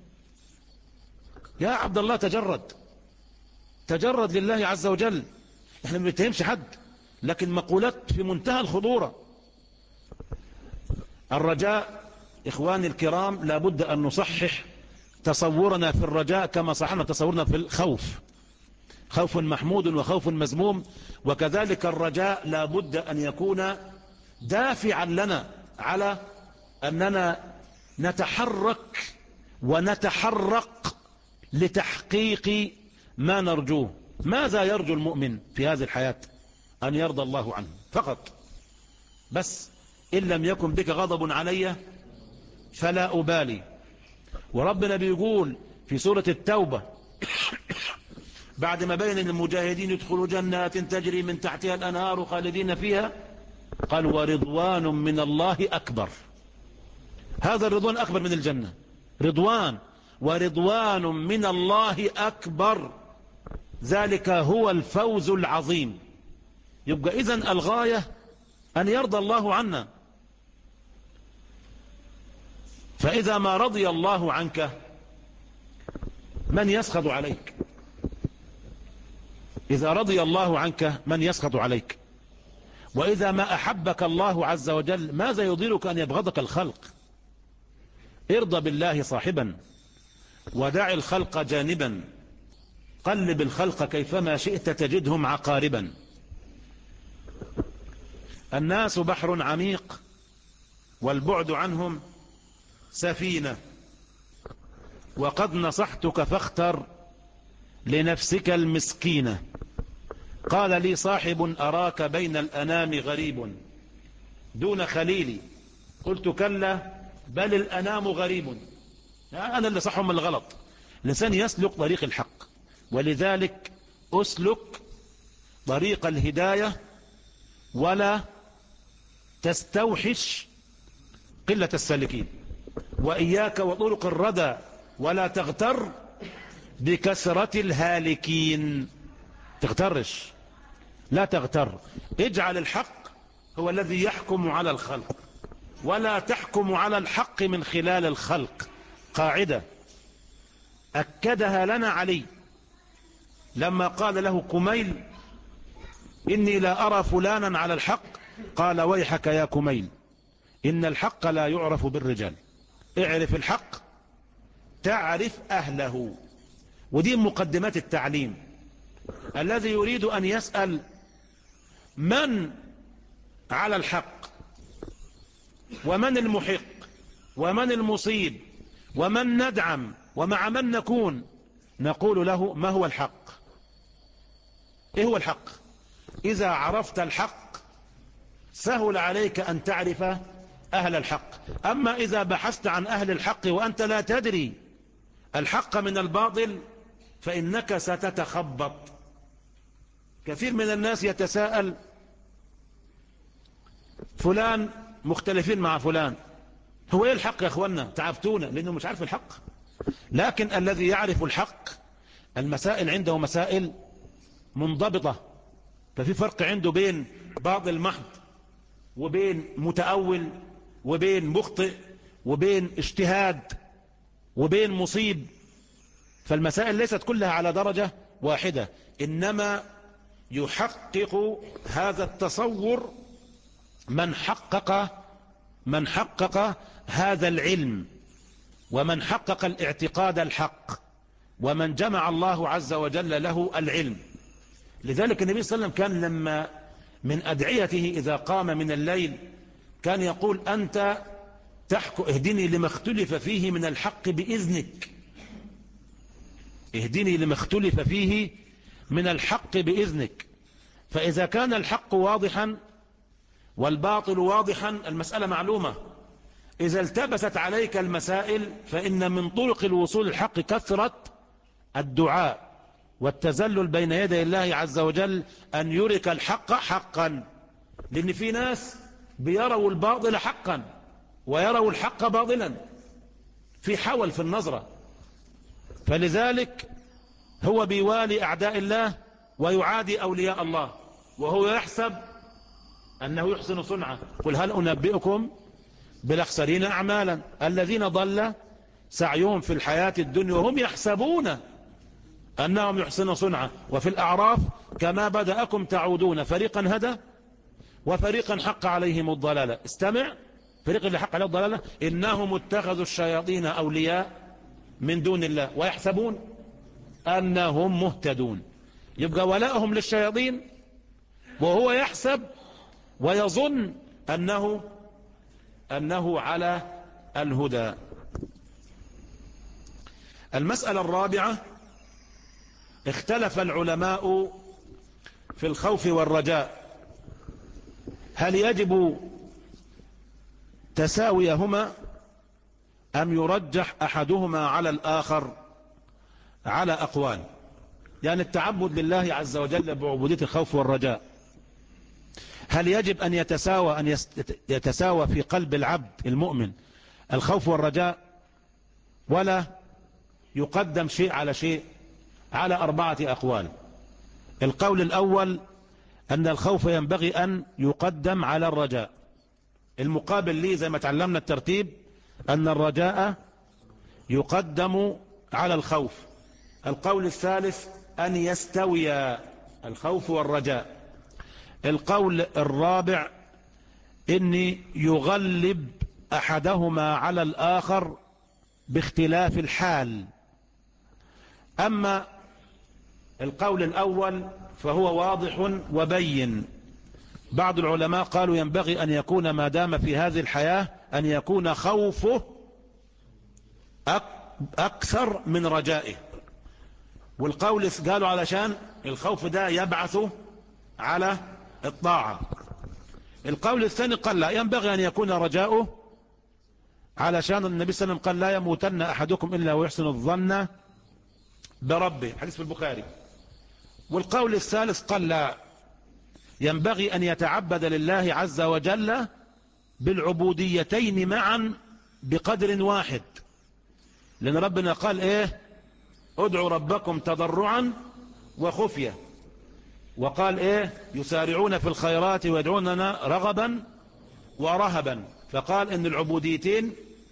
يا عبد الله تجرد، تجرد لله عز وجل. احنا ما بنتهمش حد، لكن مقولات في منتهى الخطورة. الرجاء إخواني الكرام لابد أن نصحح تصورنا في الرجاء كما صححنا تصورنا في الخوف. خوف محمود وخوف مذموم، وكذلك الرجاء لابد أن يكون دافعا لنا على أننا نتحرك ونتحرق لتحقيق ما نرجوه. ماذا يرجو المؤمن في هذه الحياة؟ أن يرضى الله عنه فقط. بس إن لم يكن بك غضب علي فلا أبالي. وربنا بيقول في سورة التوبة بعد ما بين المجاهدين يدخلوا جنات تجري من تحتها الأنهار خالدين فيها، قال ورضوان من الله أكبر. هذا الرضوان أكبر من الجنة، رضوان، ورضوان من الله أكبر، ذلك هو الفوز العظيم. يبقى إذن الغاية أن يرضى الله عنا. فإذا ما رضي الله عنك من يسخط عليك؟ إذا رضي الله عنك من يسخط عليك؟ وإذا ما أحبك الله عز وجل ماذا يضيرك أن يبغضك الخلق؟ ارضى بالله صاحبا ودع الخلق جانبا، قلب الخلق كيفما شئت تجدهم عقاربا. الناس بحر عميق والبعد عنهم سفينة، وقد نصحتك فاختر لنفسك المسكينة. قال لي صاحب أراك بين الأنام غريب دون خليلي، قلت كلا بل الأنام غريب. أنا اللي صح من الغلط. الإنسان يسلك طريق الحق، ولذلك أسلك طريق الهداية ولا تستوحش قلة السالكين، وإياك وطرق الردى ولا تغتر بكثرة الهالكين. تغترش، لا تغتر. اجعل الحق هو الذي يحكم على الخلق، ولا تحكم على الحق من خلال الخلق. قاعدة أكدها لنا علي لما قال له كميل إني لا أرى فلانا على الحق، قال ويحك يا كميل إن الحق لا يعرف بالرجال. اعرف الحق تعرف أهله. ودي مقدمات التعليم. الذي يريد أن يسأل من على الحق ومن المحق ومن المصيب ومن ندعم ومع من نكون، نقول له ما هو الحق؟ ايه هو الحق؟ إذا عرفت الحق سهل عليك أن تعرف أهل الحق. أما إذا بحثت عن أهل الحق وأنت لا تدري الحق من الباطل فإنك ستتخبط. كثير من الناس يتساءل فلان مختلفين مع فلان، هو ايه الحق يا اخوانا؟ تعبتونا لانه مش عارف الحق. لكن الذي يعرف الحق المسائل عنده مسائل منضبطة. ففي فرق عنده بين باطل محض وبين متأول وبين مخطئ وبين اجتهاد وبين مصيب. فالمسائل ليست كلها على درجة واحدة، إنما يحقق هذا التصور من حقق من حقق هذا العلم، ومن حقق الاعتقاد الحق، ومن جمع الله عز وجل له العلم. لذلك النبي صلى الله عليه وسلم كان لما من أدعيته إذا قام من الليل كان يقول أنت تحكم اهدني لما اختلف فيه من الحق بإذنك، اهدني لما اختلف فيه من الحق بإذنك. فإذا كان الحق واضحا والباطل واضحا المسألة معلومة. إذا التبست عليك المسائل فإن من طرق الوصول الحق كثرة الدعاء والتذلل بين يدي الله عز وجل أن يرك الحق حقا، لأن في ناس بيروا الباطل حقا ويروا الحق باطلا، في حول في النظرة، فلذلك هو بيوالي أعداء الله ويعادي أولياء الله وهو يحسب أنه يحسن صنعه. قل هل أنبئكم بالأخسرين أعمالا الذين ضل سعيهم في الحياة الدنيا وهم يحسبون أنهم يحسنون صنعا وفي الأعراف كما بدأكم تعودون فريقا هدى وفريقا حق عليهم الضلالة. استمع، فريق اللي حق عليه الضلالة إنهم اتخذوا الشياطين أولياء من دون الله ويحسبون أنهم مهتدون. يبقى ولاءهم للشياطين وهو يحسب ويظن أنه أنه على الهدى. المسألة الرابعة، اختلف العلماء في الخوف والرجاء، هل يجب تساويهما أم يرجح أحدهما على الآخر؟ على أقوال، يعني التعبد لله عز وجل بعبودية الخوف والرجاء، هل يجب أن يتساوى أن يتساوى في قلب العبد المؤمن الخوف والرجاء ولا يقدم شيء على شيء؟ على أربعة أقوال. القول الأول أن الخوف ينبغي أن يقدم على الرجاء، المقابل لي زي ما تعلمنا الترتيب أن الرجاء يقدم على الخوف. القول الثالث أن يستوي الخوف والرجاء. القول الرابع أن يغلب أحدهما على الآخر باختلاف الحال. أما القول الأول فهو واضح وبين. بعض العلماء قالوا ينبغي أن يكون ما دام في هذه الحياة أن يكون خوفه أكثر من رجائه، والقول قالوا علشان الخوف ده يبعث على الطاعة. القول الثاني قال لا، ينبغي أن يكون رجاؤه علشان النبي صلى الله عليه وسلم قال لا يموتن أحدكم إلا ويحسن الظن بربه، حديث في البخاري. والقول الثالث قال لا، ينبغي أن يتعبد لله عز وجل بالعبوديتين معا بقدر واحد، لأن ربنا قال إيه؟ ادعوا ربكم تضرعا وخفية، وقال إيه؟ يسارعون في الخيرات ويدعوننا رغبا ورهبا، فقال إن العبوديتين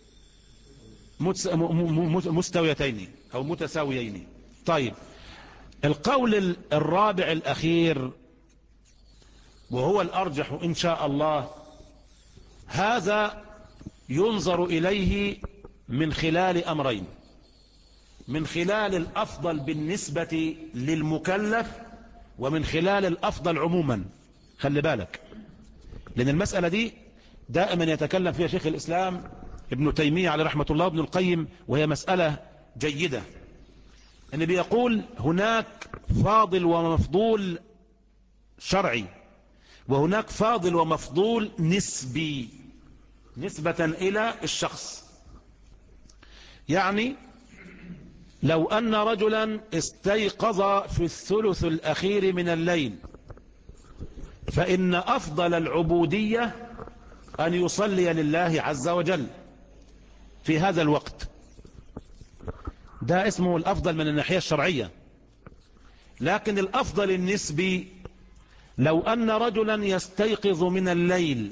مستويتين أو متساويين. طيب، القول الرابع الأخير وهو الأرجح إن شاء الله، هذا ينظر إليه من خلال أمرين، من خلال الأفضل بالنسبة للمكلف ومن خلال الأفضل عموما. خلي بالك، لأن المسألة دي دائما يتكلم فيها شيخ الإسلام ابن تيمية عليه رحمة الله ابن القيم، وهي مسألة جيدة، أن بيقول هناك فاضل ومفضول شرعي وهناك فاضل ومفضول نسبي نسبة إلى الشخص. يعني لو أن رجلا استيقظ في الثلث الأخير من الليل فإن أفضل العبودية أن يصلي لله عز وجل في هذا الوقت، ده اسمه الأفضل من الناحية الشرعية. لكن الأفضل النسبي لو أن رجلا يستيقظ من الليل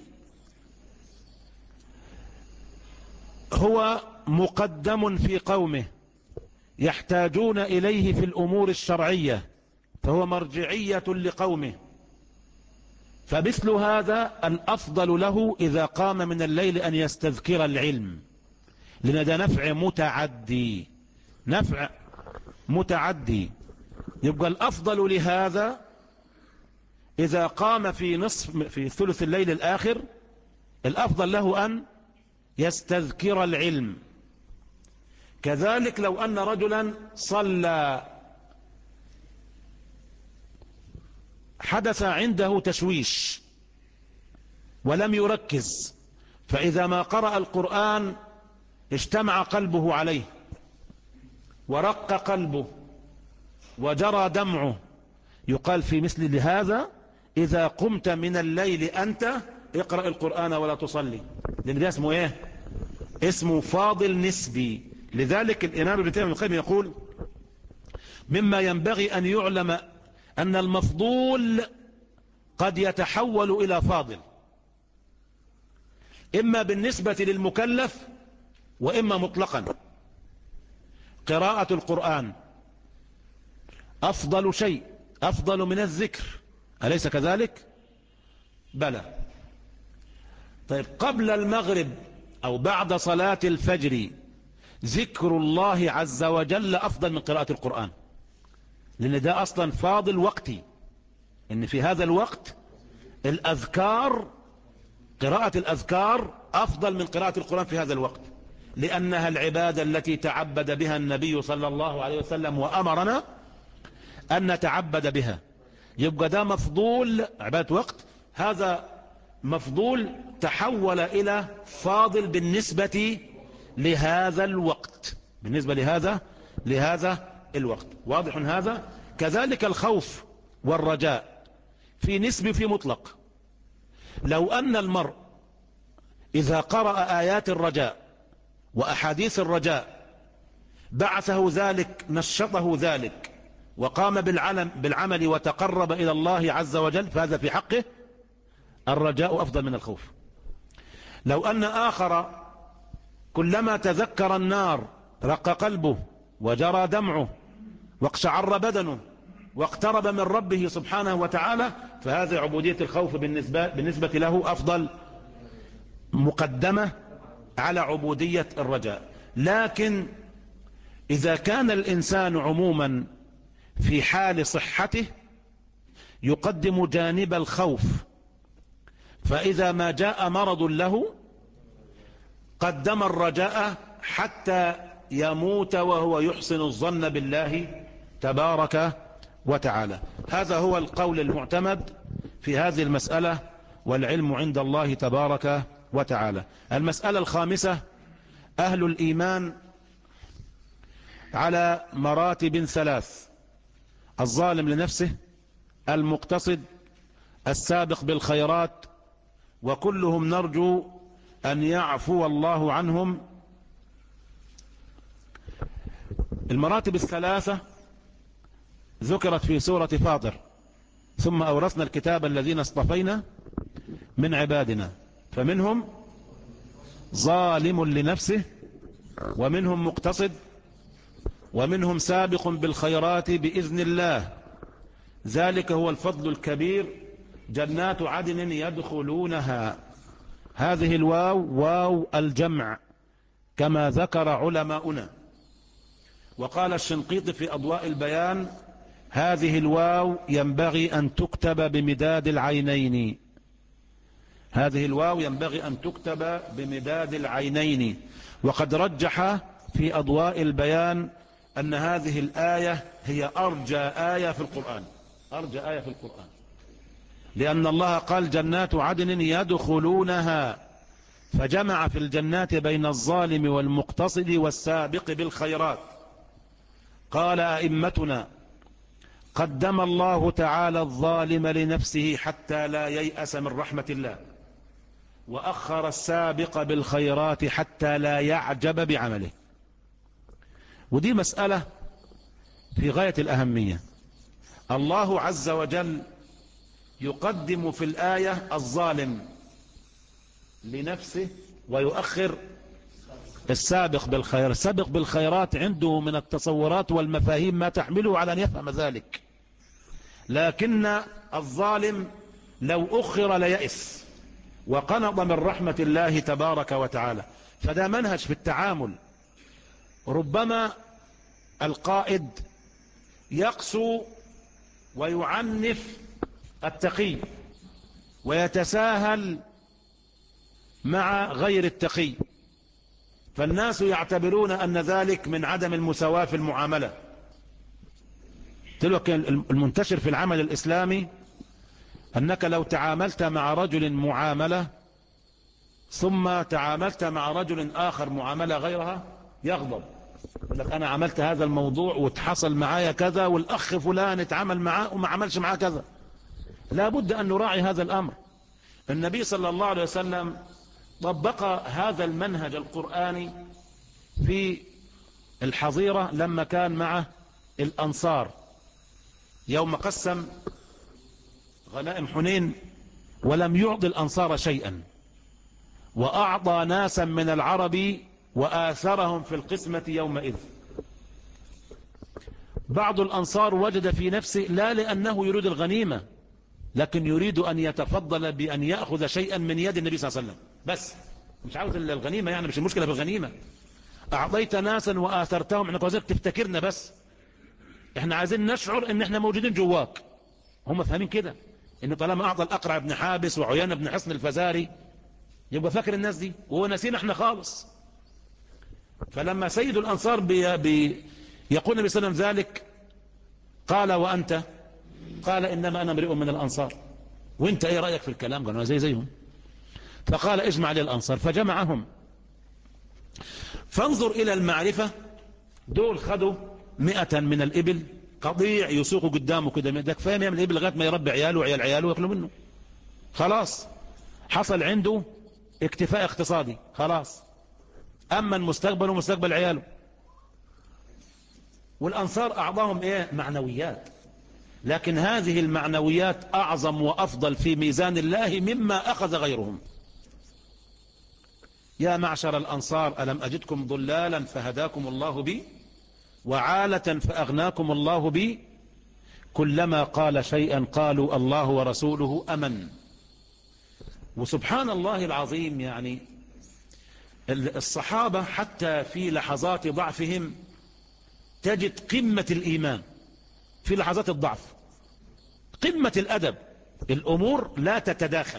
هو مقدم في قومه يحتاجون إليه في الأمور الشرعية، فهو مرجعية لقومه، فمثل هذا الأفضل له إذا قام من الليل أن يستذكر العلم، لأن ده نفع متعدي نفع متعدي يبقى الأفضل لهذا إذا قام في نصف في ثلث الليل الآخر، الأفضل له أن يستذكر العلم. كذلك لو أن رجلا صلى حدث عنده تشويش ولم يركز فإذا ما قرأ القرآن اجتمع قلبه عليه ورق قلبه وجرى دمعه، يقال في مثل لهذا إذا قمت من الليل أنت اقرأ القرآن ولا تصلي، لأن ده اسمه إيه؟ اسمه فاضل نسبي. لذلك الإمام ابن تيمية القيم يقول مما ينبغي أن يعلم أن المفضول قد يتحول إلى فاضل، إما بالنسبة للمكلف وإما مطلقا. قراءة القرآن أفضل شيء، أفضل من الذكر، أليس كذلك؟ بلى. طيب قبل المغرب أو بعد صلاة الفجر ذكر الله عز وجل أفضل من قراءة القرآن، لأن ده أصلا فاضل وقتي، إن في هذا الوقت الأذكار، قراءة الأذكار أفضل من قراءة القرآن في هذا الوقت، لأنها العبادة التي تعبد بها النبي صلى الله عليه وسلم وأمرنا أن نتعبد بها. يبقى ده مفضول عبادة وقت، هذا مفضول تحول إلى فاضل بالنسبة لهذا الوقت، بالنسبة لهذا لهذا الوقت. واضح هذا؟ كذلك الخوف والرجاء في نسبة في مطلق. لو أن المرء إذا قرأ آيات الرجاء وأحاديث الرجاء بعثه ذلك، نشطه ذلك، وقام بالعلم بالعمل وتقرب إلى الله عز وجل، فهذا في حقه الرجاء أفضل من الخوف. لو أن آخر كلما تذكر النار رق قلبه وجرى دمعه واقشعر بدنه واقترب من ربه سبحانه وتعالى، فهذه عبودية الخوف بالنسبة, بالنسبة له أفضل، مقدمة على عبودية الرجاء. لكن إذا كان الإنسان عموما في حال صحته يقدم جانب الخوف، فإذا ما جاء مرض له قدم الرجاء حتى يموت وهو يحسن الظن بالله تبارك وتعالى. هذا هو القول المعتمد في هذه المسألة، والعلم عند الله تبارك وتعالى. المسألة الخامسة: أهل الإيمان على مراتب ثلاث: الظالم لنفسه، المقتصد، السابق بالخيرات، وكلهم نرجو أن يعفو الله عنهم. المراتب الثلاثة ذكرت في سورة فاطر: ثم أورثنا الكتاب الذين اصطفينا من عبادنا فمنهم ظالم لنفسه ومنهم مقتصد ومنهم سابق بالخيرات بإذن الله، ذلك هو الفضل الكبير، جنات عدن يدخلونها. هذه الواو واو الجمع كما ذكر علماؤنا. وقال الشنقيطي في أضواء البيان: هذه الواو ينبغي أن تكتب بمداد العينين. هذه الواو ينبغي أن تكتب بمداد العينين. وقد رجح في أضواء البيان أن هذه الآية هي أرجى آية في القرآن، أرجى آية في القرآن، لأن الله قال جنات عدن يدخلونها، فجمع في الجنات بين الظالم والمقتصد والسابق بالخيرات. قال أئمتنا: قدم الله تعالى الظالم لنفسه حتى لا ييأس من رحمة الله، وأخر السابق بالخيرات حتى لا يعجب بعمله. ودي مسألة في غاية الأهمية. الله عز وجل يقدم في الآية الظالم لنفسه ويؤخر السابق بالخير. السابق بالخيرات عنده من التصورات والمفاهيم ما تحمله على أن يفهم ذلك، لكن الظالم لو أخر ليأس وقنط من رحمة الله تبارك وتعالى. فده منهج في التعامل. ربما القائد يقسو ويعنف التقي ويتساهل مع غير التقي، فالناس يعتبرون أن ذلك من عدم المساواة في المعاملة. تلك المنتشر في العمل الإسلامي أنك لو تعاملت مع رجل معاملة ثم تعاملت مع رجل آخر معاملة غيرها يغضب، يقول لك أنا عملت هذا الموضوع وتحصل معايا كذا، والأخ فلان اتعامل معاه وما عملش معاه كذا. لا بد أن نراعي هذا الأمر. النبي صلى الله عليه وسلم طبق هذا المنهج القرآني في الحظيرة لما كان مع الأنصار يوم قسم غنائم حنين، ولم يعطي الأنصار شيئا، وأعطى ناسا من العرب وآثرهم في القسمة يومئذ. بعض الأنصار وجد في نفسه لا لأنه يريد الغنيمة، لكن يريد أن يتفضل بأن يأخذ شيئا من يد النبي صلى الله عليه وسلم، بس مش عاوز الغنيمة، يعني مش المشكلة في الغنيمة. أعطيت ناسا وآثرتهم، احنا عاوزينك تفتكرنا بس، احنا عايزين نشعر ان احنا موجودين جواك. هم فاهمين كده، ان طالما أعطى الأقرع بن حابس وعيان بن حصن الفزاري يبقى فاكر الناس دي، وهو نسينا احنا خالص. فلما سيد الأنصار بي بي يقول النبي صلى الله عليه وسلم ذلك قال وأنت؟ قال إنما أنا امرئ من الأنصار. وانت ايه رأيك في الكلام؟ قالوا زي زيهم. فقال اجمع لي الأنصار، فجمعهم. فانظر إلى المعرفة، دول خدوا مئة من الإبل، قطيع يسوقوا قدامه كده، ده كفايه يعمل الإبل لغاية ما يربي عياله وعيال عياله ويأكلوا منه، خلاص حصل عنده اكتفاء اقتصادي، خلاص أما المستقبل ومستقبل عياله. والأنصار أعطاهم إيه؟ معنويات، لكن هذه المعنويات أعظم وأفضل في ميزان الله مما أخذ غيرهم. يا معشر الأنصار ألم أجدكم ضلالا فهداكم الله بي، وعالة فأغناكم الله بي. كلما قال شيئا قالوا الله ورسوله أمن. وسبحان الله العظيم، يعني الصحابة حتى في لحظات ضعفهم تجد قمة الإيمان، في لحظات الضعف قمة الأدب، الأمور لا تتداخل.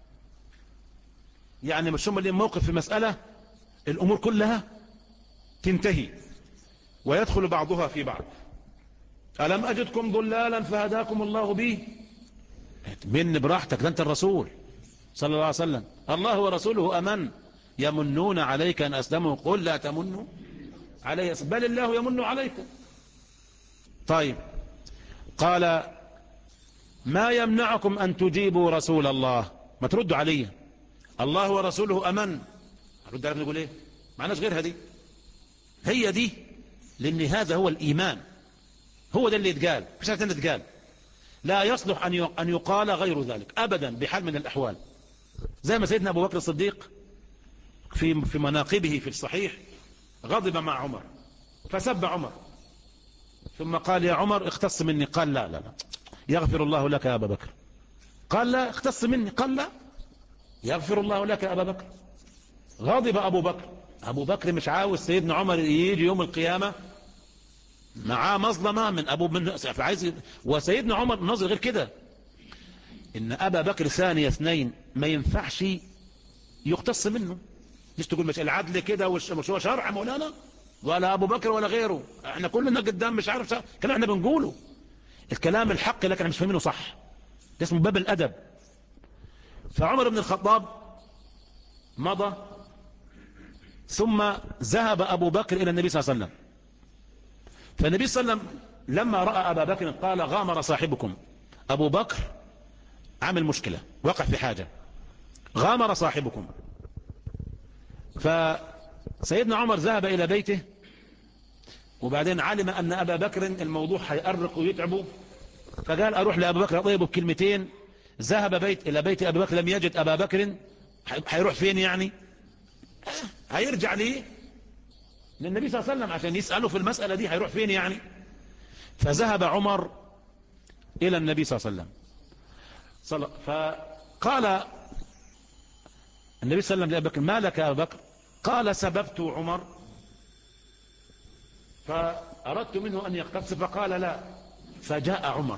يعني مش هم اللي موقف في مسألة الأمور كلها تنتهي ويدخل بعضها في بعض. ألم أجدكم ضلالا فهداكم الله به، من براحتك، ده أنت الرسول صلى الله عليه وسلم، الله ورسوله أمن. يمنون عليك أن أسلموا، قل لا تمنوا علي بل الله يمن عليكم. طيب قال ما يمنعكم أن تجيبوا رسول الله، ما تردوا عليه، الله ورسوله أمن. رد عليه نقول ايه؟ معناش غيرها دي، هي دي، لأن هذا هو الإيمان، هو ده اللي يتقال، مش عارف ان يتقال، لا يصلح أن يقال غير ذلك أبدا بحال من الأحوال. زي ما سيدنا أبو بكر الصديق في في مناقبه في الصحيح غضب مع عمر فسب عمر، ثم قال يا عمر اختص مني، قال لا لا لا يغفر الله لك يا أبا بكر، قال لا اختص مني، قال لا يغفر الله لك يا أبا بكر. غضب أبو بكر، أبو بكر مش عاوز سيدنا عمر يجي يوم القيامة معاه مظلمة من أبو من عايز، وسيدنا عمر نظر غير كده، إن أبا بكر ثاني اثنين ما ينفعش يختص منه. مش تقول مش العدل كده وش هو شرع مولانا، ولا أبو بكر ولا غيره، احنا كلنا قدام مش عارف شرع. كلام احنا بنقوله الكلام الحق لكن مش فاهمينه صح، ده اسمه باب الأدب. فعمر بن الخطاب مضى، ثم ذهب أبو بكر إلى النبي صلى الله عليه وسلم. فالنبي صلى الله عليه وسلم لما رأى أبا بكر قال غامر صاحبكم، أبو بكر عمل مشكلة، وقع في حاجة، غامر صاحبكم. فسيدنا عمر ذهب إلى بيته، وبعدين علم أن أبا بكر الموضوع هيأرق ويتعبه، فقال أروح لأبا بكر أطيبه بكلمتين. ذهب بيت إلى بيت أبي بكر لم يجد أبا بكر، هيروح فين يعني؟ هيرجع ليه للنبي صلى الله عليه وسلم عشان يسأله في المسألة دي، هيروح فين يعني؟ فذهب عمر إلى النبي صلى الله عليه وسلم، فقال النبي صلى الله عليه وسلم لأبي بكر ما لك يا أبا بكر؟ قال سببت عمر فأردت منه أن يقتص، فقال لا. فجاء عمر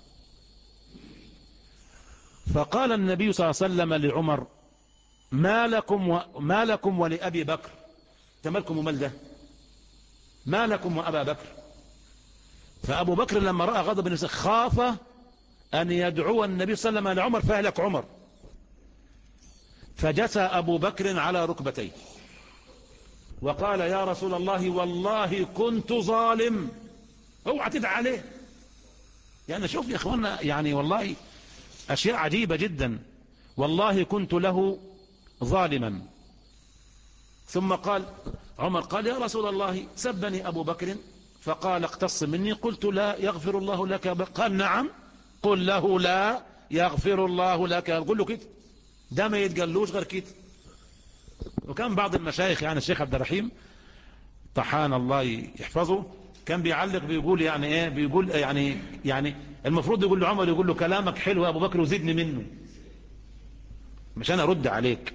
فقال النبي صلى الله عليه وسلم لعمر ما لكم, و... ما لكم ولأبي بكر، تملكم ومال ده، ما لكم وأبا بكر. فأبو بكر لما رأى غضب النبي خاف أن يدعو النبي صلى الله عليه وسلم لعمر فأهلك عمر، فجثى أبو بكر على ركبتيه وقال يا رسول الله والله كنت ظالم، اوعى تدعى عليه. يعني شوف يا اخوانا، يعني والله اشياء عجيبة جدا. والله كنت له ظالما. ثم قال عمر قال يا رسول الله سبني ابو بكر فقال اقتص مني، قلت لا يغفر الله لك. قال نعم، قل له لا يغفر الله لك. قل له كده، ده ما يتقلوش غير كده. وكان بعض المشايخ يعني الشيخ عبد الرحيم طحان الله يحفظه كان بيعلق بيقول يعني ايه، بيقول يعني يعني المفروض يقول له عمر، يقول له كلامك حلو يا ابو بكر وزدني منه، مش انا ارد عليك.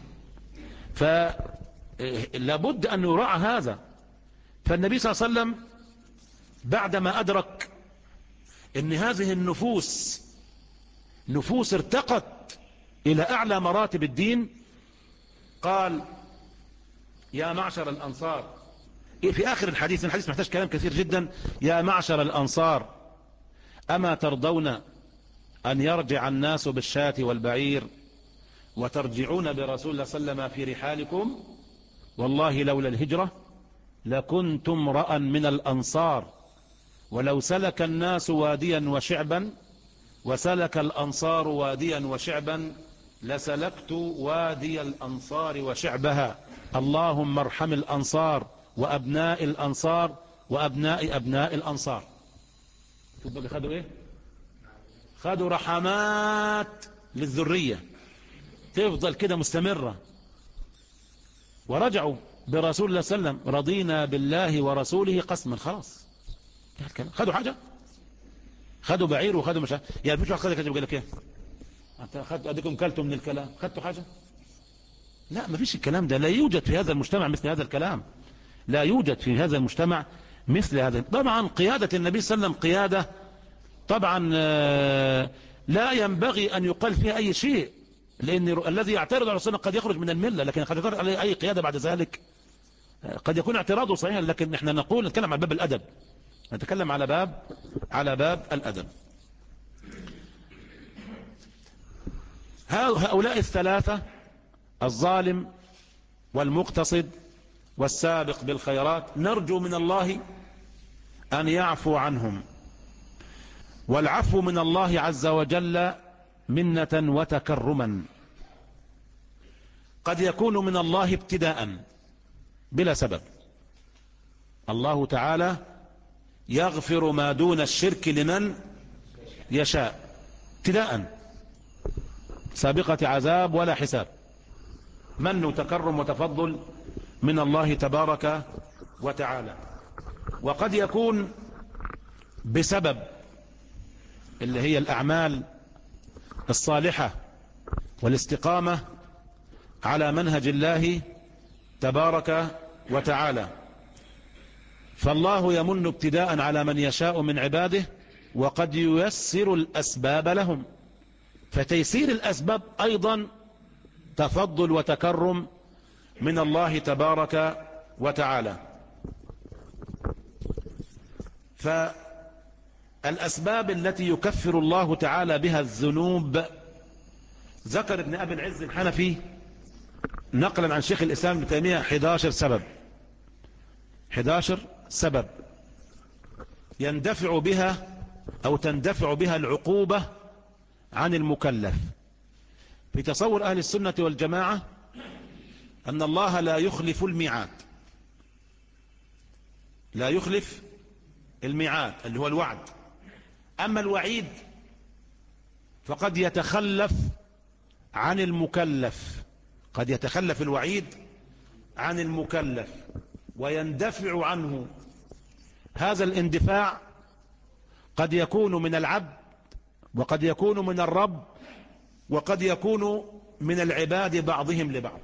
فلابد ان يراعى هذا. فالنبي صلى الله عليه وسلم بعدما ادرك ان هذه النفوس نفوس ارتقت الى اعلى مراتب الدين قال يا معشر الانصار، في اخر الحديث، الحديث محتاج كلام كثير جدا، يا معشر الانصار اما ترضون ان يرجع الناس بالشاة والبعير وترجعون برسول الله صلى الله عليه وسلم في رحالكم؟ والله لولا الهجرة لكنتم امرأ من الانصار، ولو سلك الناس واديا وشعبا وسلك الانصار واديا وشعبا لسلكت وادي الانصار وشعبها. اللهم ارحم الانصار وابناء الانصار وابناء ابناء الانصار. تبقى خدوا ايه؟ خدوا رحمات للذرية تفضل كده مستمرة. ورجعوا برسول الله صلى الله عليه وسلم رضينا بالله ورسوله قسما. خلاص خدوا حاجة، خدوا بعير وخدوا مش يعني مش واحد خدوا كده. بيقول لك ايه انت خدتوا اديكم كلتوا من الكلام، خدتوا حاجة؟ لا، ما فيش الكلام ده. لا يوجد في هذا المجتمع مثل هذا الكلام، لا يوجد في هذا المجتمع مثل هذا. طبعا قيادة النبي صلى الله عليه وسلم قيادة طبعا لا ينبغي أن يقال فيها أي شيء، لأن الذي يعترض على السنة قد يخرج من الملة، لكن قد يعترض عليه أي قيادة بعد ذلك قد يكون اعتراضه صحيحا، لكن احنا نقول نتكلم على باب الأدب، نتكلم على باب على باب الأدب. هؤلاء الثلاثة الظالم والمقتصد والسابق بالخيرات نرجو من الله أن يعفو عنهم، والعفو من الله عز وجل منة وتكرما. قد يكون من الله ابتداء بلا سبب، الله تعالى يغفر ما دون الشرك لمن يشاء ابتداء، سابقة عذاب ولا حساب، من وتكرم وتفضل من الله تبارك وتعالى. وقد يكون بسبب اللي هي الأعمال الصالحة والاستقامة على منهج الله تبارك وتعالى، فالله يمن ابتداء على من يشاء من عباده، وقد ييسر الأسباب لهم، فتيسير الأسباب أيضا تفضل وتكرم من الله تبارك وتعالى. فالأسباب التي يكفر الله تعالى بها الذنوب، ذكر ابن أبي العز الحنفي نقلا عن شيخ الإسلام ابن تيمية أحد عشر سبب، أحد عشر سبب يندفع بها أو تندفع بها العقوبة عن المكلف. في تصور أهل السنة والجماعة أن الله لا يخلف الميعاد، لا يخلف الميعاد اللي هو الوعد. أما الوعيد فقد يتخلف عن المكلف، قد يتخلف الوعيد عن المكلف ويندفع عنه. هذا الاندفاع قد يكون من العبد وقد يكون من الرب وقد يكون من العباد بعضهم لبعض.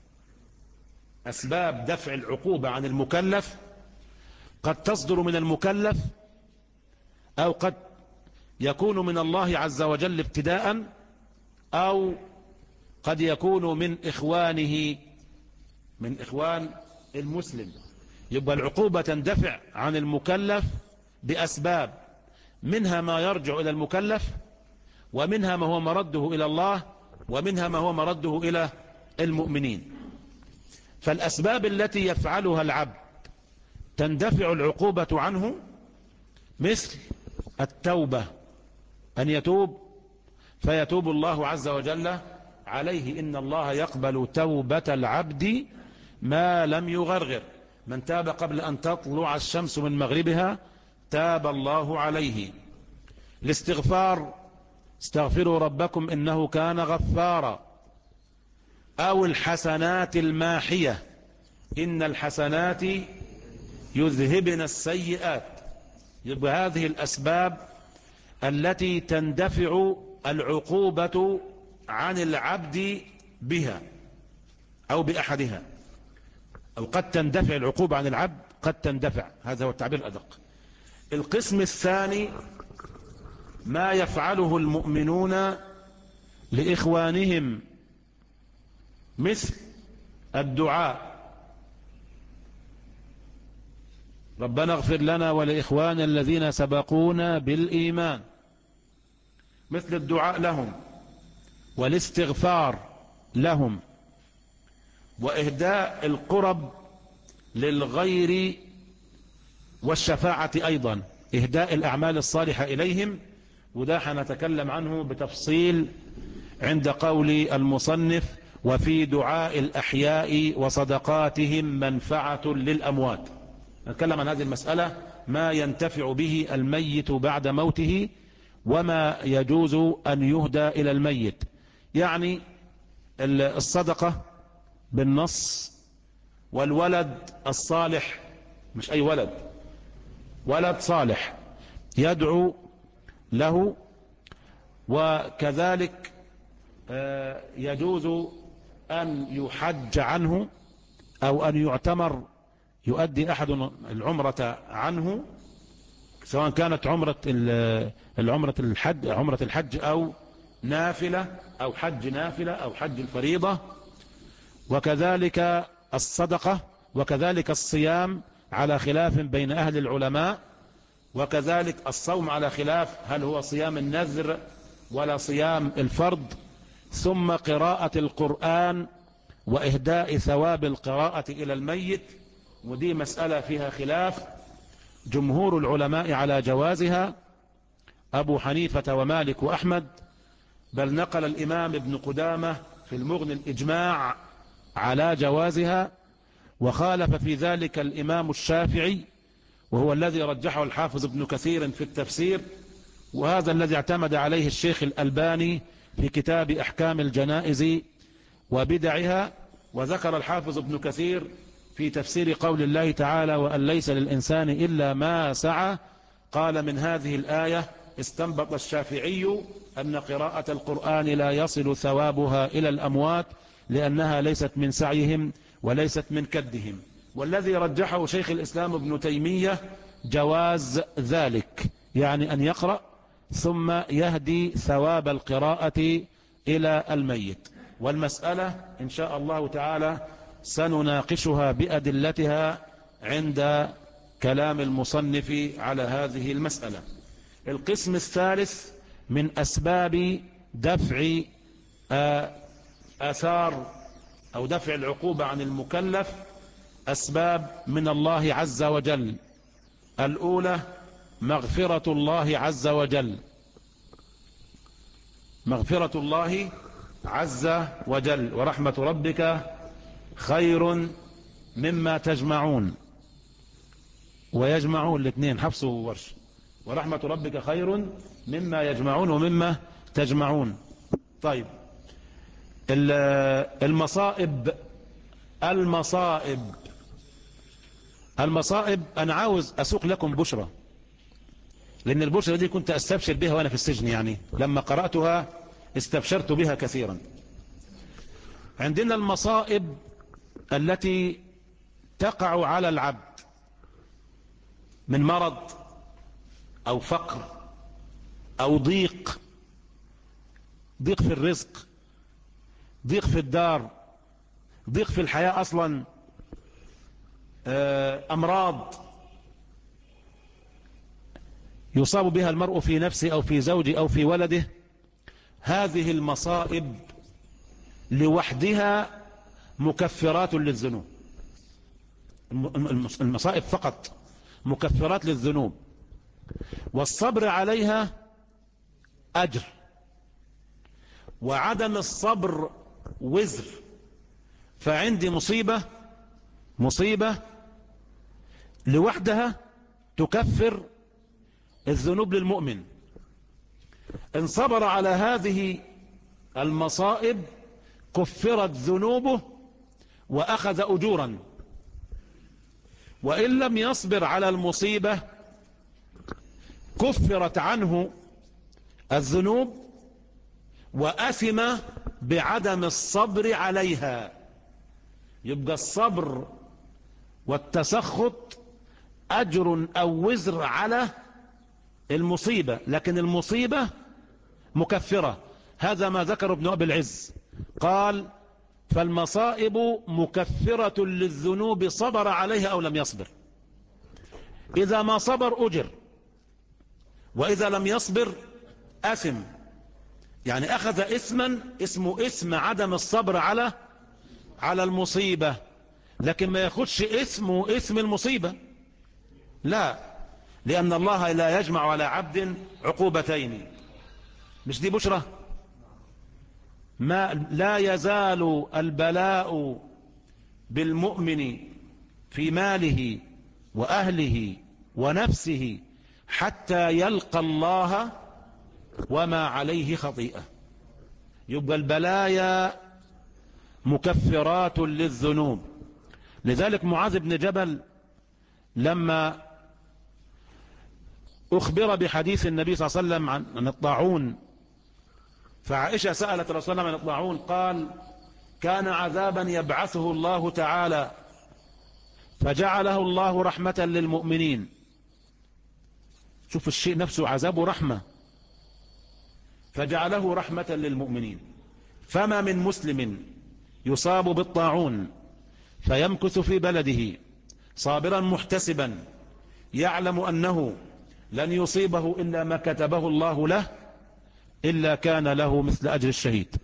أسباب دفع العقوبة عن المكلف قد تصدر من المكلف، أو قد يكون من الله عز وجل ابتداء، أو قد يكون من إخوانه، من إخوان المسلم. يبقى العقوبة تندفع عن المكلف بأسباب، منها ما يرجع إلى المكلف، ومنها ما هو مرده إلى الله، ومنها ما هو مرده إلى المؤمنين. فالأسباب التي يفعلها العبد تندفع العقوبة عنه، مثل التوبة، أن يتوب فيتوب الله عز وجل عليه. إن الله يقبل توبة العبد ما لم يغرغر، من تاب قبل أن تطلع الشمس من مغربها تاب الله عليه. الاستغفار، استغفروا ربكم إنه كان غفارا. أو الحسنات الماحية، إن الحسنات يذهبن السيئات. يبقى هذه الأسباب التي تندفع العقوبة عن العبد بها أو بأحدها، أو قد تندفع العقوبة عن العبد، قد تندفع، هذا هو التعبير الأدق. القسم الثاني ما يفعله المؤمنون لإخوانهم، مثل الدعاء: ربنا اغفر لنا ولإخواننا الذين سبقونا بالإيمان، مثل الدعاء لهم والاستغفار لهم وإهداء القرب للغير والشفاعة أيضا، إهداء الأعمال الصالحة إليهم، وده حنتكلم عنه بتفصيل عند قول المصنف: وفي دعاء الأحياء وصدقاتهم منفعة للأموات. نتكلم عن هذه المسألة، ما ينتفع به الميت بعد موته وما يجوز أن يهدى إلى الميت. يعني الصدقة بالنص، والولد الصالح، مش أي ولد، ولد صالح يدعو له، وكذلك يجوز أن يحج عنه أو أن يعتمر، يؤدي أحد العمرة عنه، سواء كانت عمرة العمرة الحج عمرة الحج أو نافلة أو حج نافلة أو حج الفريضة. وكذلك الصدقة، وكذلك الصيام على خلاف بين أهل العلماء، وكذلك الصوم على خلاف هل هو صيام النذر ولا صيام الفرض. ثم قراءة القرآن وإهداء ثواب القراءة إلى الميت، ودي مسألة فيها خلاف، جمهور العلماء على جوازها، أبو حنيفة ومالك وأحمد، بل نقل الإمام ابن قدامة في المغني الإجماع على جوازها، وخالف في ذلك الإمام الشافعي، وهو الذي رجحه الحافظ ابن كثير في التفسير، وهذا الذي اعتمد عليه الشيخ الألباني في كتاب أحكام الجنائز وبدعها. وذكر الحافظ ابن كثير في تفسير قول الله تعالى: وأن ليس للإنسان إلا ما سعى، قال: من هذه الآية استنبط الشافعي أن قراءة القرآن لا يصل ثوابها إلى الأموات، لأنها ليست من سعيهم وليست من كدهم. والذي رجحه شيخ الإسلام ابن تيمية جواز ذلك، يعني أن يقرأ ثم يهدي ثواب القراءة إلى الميت. والمسألة إن شاء الله تعالى سنناقشها بأدلتها عند كلام المصنف على هذه المسألة. القسم الثالث من أسباب دفع آثار أو دفع العقوبة عن المكلف أسباب من الله عز وجل. الأولى مغفرة الله عز وجل، مغفرة الله عز وجل: ورحمة ربك خير مما تجمعون، ويجمعون الاثنين حفص وورش، ورحمة ربك خير مما يجمعون ومما تجمعون. طيب، المصائب المصائب المصائب أنا عاوز أسوق لكم بشرة، لأن البشرة دي كنت أستبشر بها وأنا في السجن، يعني لما قرأتها استبشرت بها كثيرا. عندنا المصائب التي تقع على العبد من مرض أو فقر أو ضيق، ضيق في الرزق، ضيق في الدار، ضيق في الحياة أصلا، أمراض يصاب بها المرء في نفسه أو في زوجه أو في ولده. هذه المصائب لوحدها مكفرات للذنوب، المصائب فقط مكفرات للذنوب، والصبر عليها أجر، وعدم الصبر وزر. فعندي مصيبة مصيبة لوحدها تكفر الذنوب للمؤمن، إن صبر على هذه المصائب كفرت ذنوبه وأخذ أجورا، وإن لم يصبر على المصيبة كفرت عنه الذنوب وأثم بعدم الصبر عليها. يبقى الصبر والتسخط أجر أو وزر على المصيبة، لكن المصيبة مكفرة. هذا ما ذكر ابن أبي العز، قال فالمصائب مكفرة للذنوب صبر عليها أو لم يصبر. إذا ما صبر أجر، وإذا لم يصبر أثم، يعني أخذ إثما اسمه إثم عدم الصبر على على المصيبة، لكن ما ياخدش إثمه إثم المصيبة، لا، لأن الله لا يجمع على عبد عقوبتين. مش دي بشرة؟ ما لا يزال البلاء بالمؤمن في ماله وأهله ونفسه حتى يلقى الله وما عليه خطيئة. يبقى البلايا مكفرات للذنوب. لذلك معاذ بن جبل لما أخبر بحديث النبي صلى الله عليه وسلم عن الطاعون، فعائشة سألت رسول الله عن الطاعون، قال كان عذابا يبعثه الله تعالى فجعله الله رحمة للمؤمنين. شوف الشيء نفسه عذابه رحمة، فجعله رحمة للمؤمنين. فما من مسلم يصاب بالطاعون فيمكث في بلده صابرا محتسبا يعلم أنه لن يصيبه إلا ما كتبه الله له إلا كان له مثل أجر الشهيد.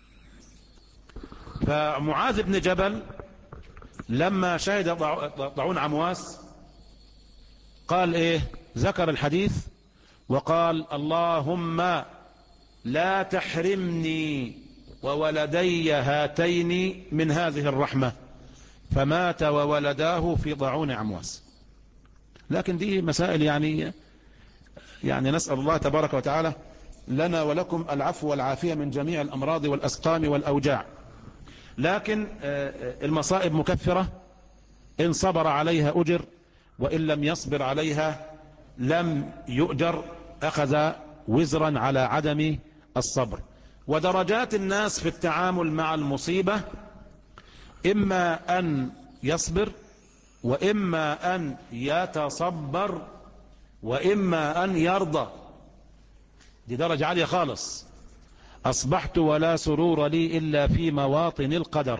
فمعاذ بن جبل لما شهد طاعون عمواس قال إيه؟ ذكر الحديث وقال اللهم لا تحرمني وولدي هاتين من هذه الرحمة، فمات وولداه في طاعون عمواس. لكن دي مسائل يعني يعني نسأل الله تبارك وتعالى لنا ولكم العفو والعافية من جميع الأمراض والأسقام والأوجاع. لكن المصائب مكفرة، إن صبر عليها أجر، وإن لم يصبر عليها لم يؤجر، أخذ وزرا على عدم الصبر. ودرجات الناس في التعامل مع المصيبة إما أن يصبر، وإما أن يتصبر، وإما أن يرضى. دي درجة عالية خالص. أصبحت ولا سرور لي إلا في مواطن القدر،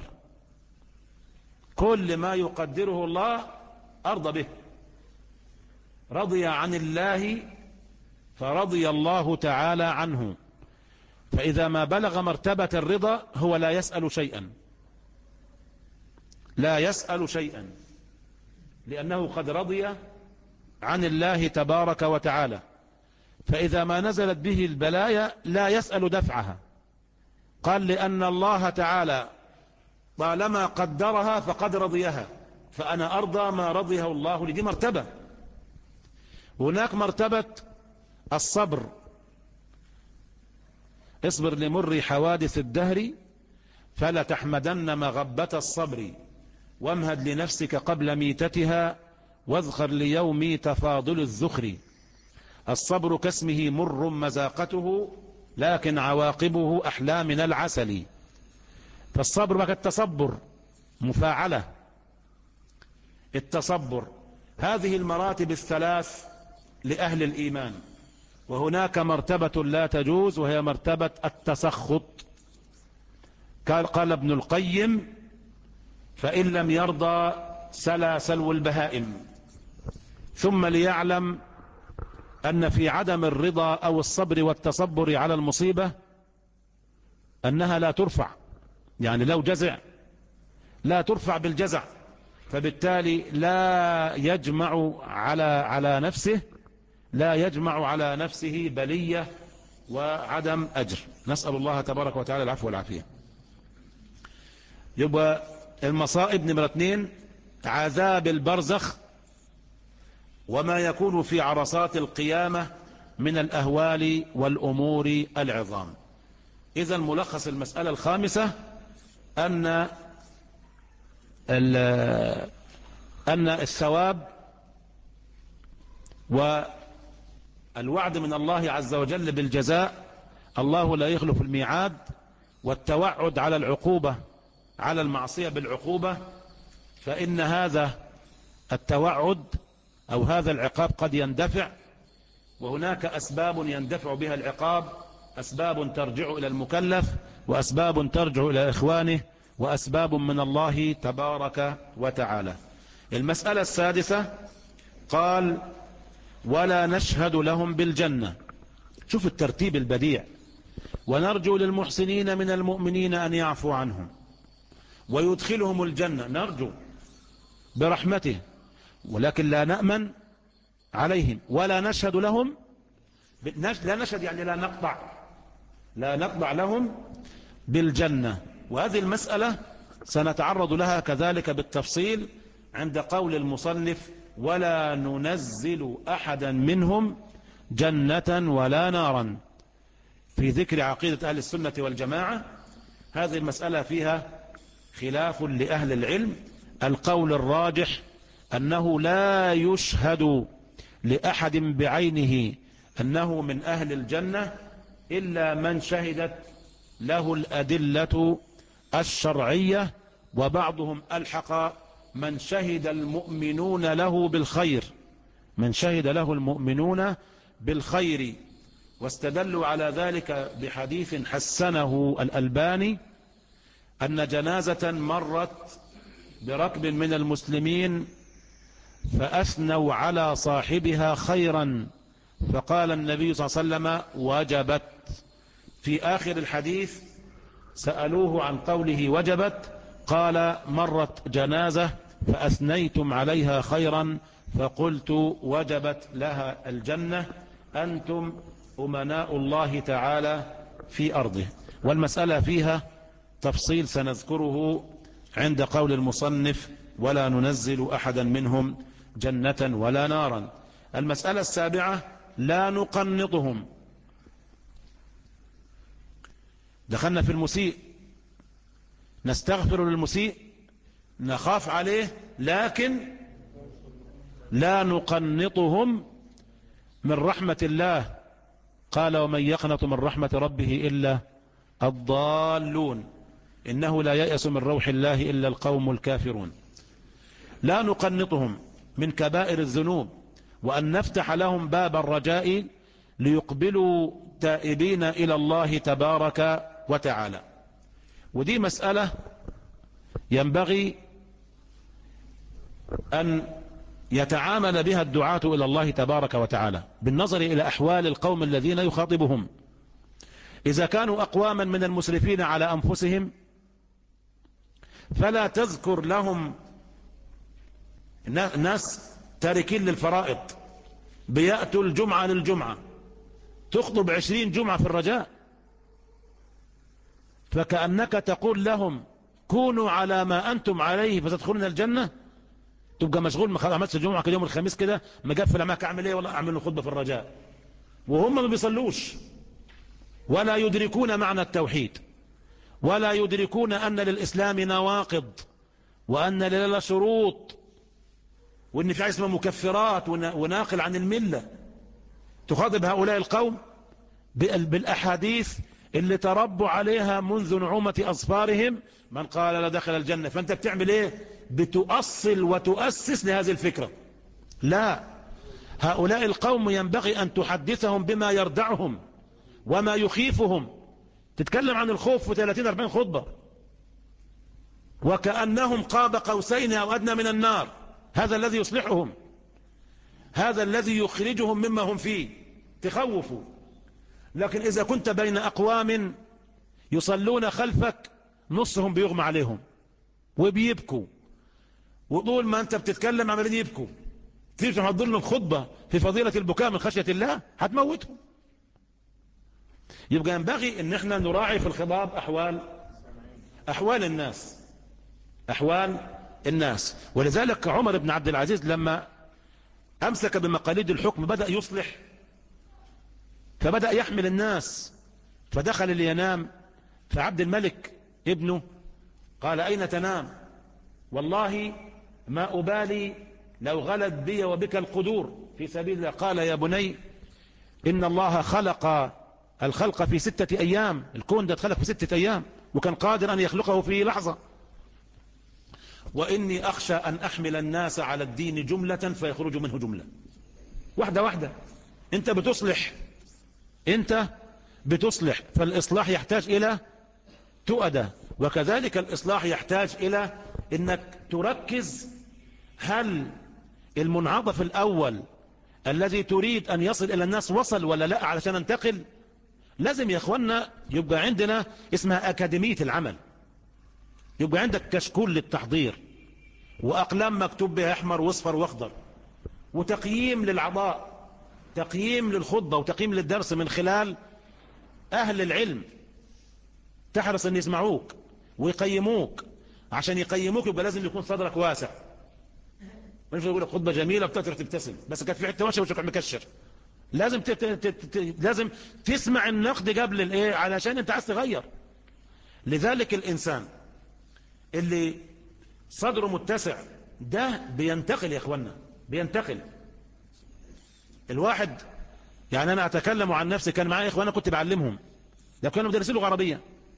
كل ما يقدره الله أرضى به. رضي عن الله فرضي الله تعالى عنه. فإذا ما بلغ مرتبة الرضا هو لا يسأل شيئا، لا يسأل شيئا، لأنه قد رضي عن الله تبارك وتعالى. فإذا ما نزلت به البلايا لا يسأل دفعها، قال لأن الله تعالى طالما قدرها فقد رضيها، فأنا أرضى ما رضيه الله لي. دي مرتبة. هناك مرتبة الصبر، اصبر لمر حوادث الدهر فلا تحمدن مغبة الصبر، وامهد لنفسك قبل ميتتها واذخر ليوم تفاضل الذخر. الصبر كاسمه مر مذاقته لكن عواقبه أحلى من العسل. فالصبر بقى التصبر مفاعلة. التصبر هذه المراتب الثلاث لأهل الإيمان. وهناك مرتبة لا تجوز وهي مرتبة التسخط. قال, قال ابن القيم فإن لم يرضى سلا سلو البهائم. ثم ليعلم أن في عدم الرضا أو الصبر والتصبر على المصيبة أنها لا ترفع. يعني لو جزع لا ترفع بالجزع، فبالتالي لا يجمع على على نفسه لا يجمع على نفسه بلية وعدم أجر. نسأل الله تبارك وتعالى العفو والعافية. يبقى المصائب نمرة اثنين عذاب البرزخ وما يكون في عرصات القيامة من الأهوال والأمور العظام. إذا ملخص المسألة الخامسة أن أن الثواب والوعد من الله عز وجل بالجزاء، الله لا يخلف الميعاد، والتوعد على العقوبة على المعصية بالعقوبة، فإن هذا التوعد أو هذا العقاب قد يندفع، وهناك أسباب يندفع بها العقاب، أسباب ترجع إلى المكلف، وأسباب ترجع إلى إخوانه، وأسباب من الله تبارك وتعالى. المسألة السادسة قال ولا نشهد لهم بالجنة. شوف الترتيب البديع. ونرجو للمحسنين من المؤمنين أن يعفو عنهم ويدخلهم الجنة، نرجو برحمته، ولكن لا نأمن عليهم. ولا نشهد لهم، لا نشهد يعني لا نقطع لا نقطع لهم بالجنة. وهذه المسألة سنتعرض لها كذلك بالتفصيل عند قول المصنف ولا ننزل أحدا منهم جنة ولا نارا، في ذكر عقيدة أهل السنة والجماعة. هذه المسألة فيها خلاف لأهل العلم. القول الراجح أنه لا يشهد لأحد بعينه أنه من أهل الجنة إلا من شهدت له الأدلة الشرعية، وبعضهم ألحق من شهد المؤمنون له بالخير من شهد له المؤمنون بالخير واستدلوا على ذلك بحديث حسنه الألباني أن جنازة مرت بركب من المسلمين فأثنوا على صاحبها خيرا، فقال النبي صلى الله عليه وسلم وجبت. في آخر الحديث سألوه عن قوله وجبت، قال مرت جنازة فأثنيتم عليها خيرا فقلت وجبت لها الجنة، أنتم أمناء الله تعالى في أرضه. والمسألة فيها تفصيل سنذكره عند قول المصنف ولا ننزل أحدا منهم جنة ولا نارا. المسألة السابعة لا نقنطهم. دخلنا في المسيء، نستغفر للمسيء، نخاف عليه، لكن لا نقنطهم من رحمة الله. قال ومن يقنط من رحمة ربه إلا الضالون، إنه لا ييأس من روح الله إلا القوم الكافرون. لا نقنطهم من كبائر الذنوب، وأن نفتح لهم باب الرجاء ليقبلوا تائبين إلى الله تبارك وتعالى. ودي مسألة ينبغي أن يتعامل بها الدعاة إلى الله تبارك وتعالى بالنظر إلى أحوال القوم الذين يخاطبهم. إذا كانوا أقواما من المسرفين على أنفسهم فلا تذكر لهم ناس تاركين للفرائض بيأتوا الجمعة للجمعة، تخطب عشرين جمعة في الرجاء، فكأنك تقول لهم كونوا على ما أنتم عليه فتدخلون الجنة. تبقى مشغول ما عملتش الجمعة كده يوم الخميس كده مقفل معاك، أعمل إيه؟ والله أعمل له خطبة في الرجاء، وهم ما بيصلوش ولا يدركون معنى التوحيد، ولا يدركون أن للإسلام نواقض، وأن لله شروط، وأن في اسمه مكفرات وناقل عن الملة. تخاطب هؤلاء القوم بالأحاديث اللي تربوا عليها منذ نعومة أظفارهم، من قال لا دخل الجنة. فأنت بتعمل إيه؟ بتؤصل وتؤسس لهذه الفكرة. لا، هؤلاء القوم ينبغي أن تحدثهم بما يردعهم وما يخيفهم. تتكلم عن الخوف في ثلاثين أربعين خطبة وكأنهم قاب قوسين أو أدنى من النار. هذا الذي يصلحهم، هذا الذي يخرجهم مما هم فيه، تخوفوا. لكن إذا كنت بين أقوام يصلون خلفك نصهم بيغمى عليهم وبيبكوا، وطول ما انت بتتكلم عمالين يبكوا، تيجي تحضر لهم خطبة في فضيلة البكاء من خشية الله هتموتهم. يبقى ينبغي ان احنا نراعي في الخطاب احوال احوال الناس احوال الناس. ولذلك عمر بن عبد العزيز لما امسك بمقاليد الحكم بدأ يصلح، فبدأ يحمل الناس، فدخل اللي ينام، فعبد الملك ابنه قال اين تنام؟ والله ما أبالي لو غلت بي وبك القدور في سبيل الله. قال يا بني إن الله خلق الخلق في ستة أيام، الكون ده اتخلق في ستة أيام وكان قادر أن يخلقه في لحظة، وإني أخشى أن أحمل الناس على الدين جملة فيخرج منه جملة. واحدة واحدة، أنت بتصلح أنت بتصلح فالإصلاح يحتاج إلى تؤدى، وكذلك الإصلاح يحتاج إلى أنك تركز هل المنعطف الأول الذي تريد أن يصل إلى الناس وصل ولا لا علشان ننتقل. لازم يا أخوانا يبقى عندنا اسمها أكاديمية العمل، يبقى عندك كشكول للتحضير وأقلام مكتوب بها أحمر واصفر واخضر، وتقييم للعضاء، تقييم للخطبة وتقييم للدرس من خلال أهل العلم، تحرص أن يسمعوك ويقيموك. عشان يقيموك يبقى لازم يكون صدرك واسع، مش يقول لك خطبة جميلة بتقدر تبتسم بس كانت في حتة واسعة وشك مكشر. لازم ت... ت... ت... ت... لازم تسمع النقد قبل الايه علشان انت عايز تغير. لذلك الانسان اللي صدره متسع ده بينتقل يا اخوانا، بينتقل. الواحد يعني انا اتكلم عن نفسي، كان معايا اخوانا كنت بعلمهم، ده كانوا مدرسين لغة عربية،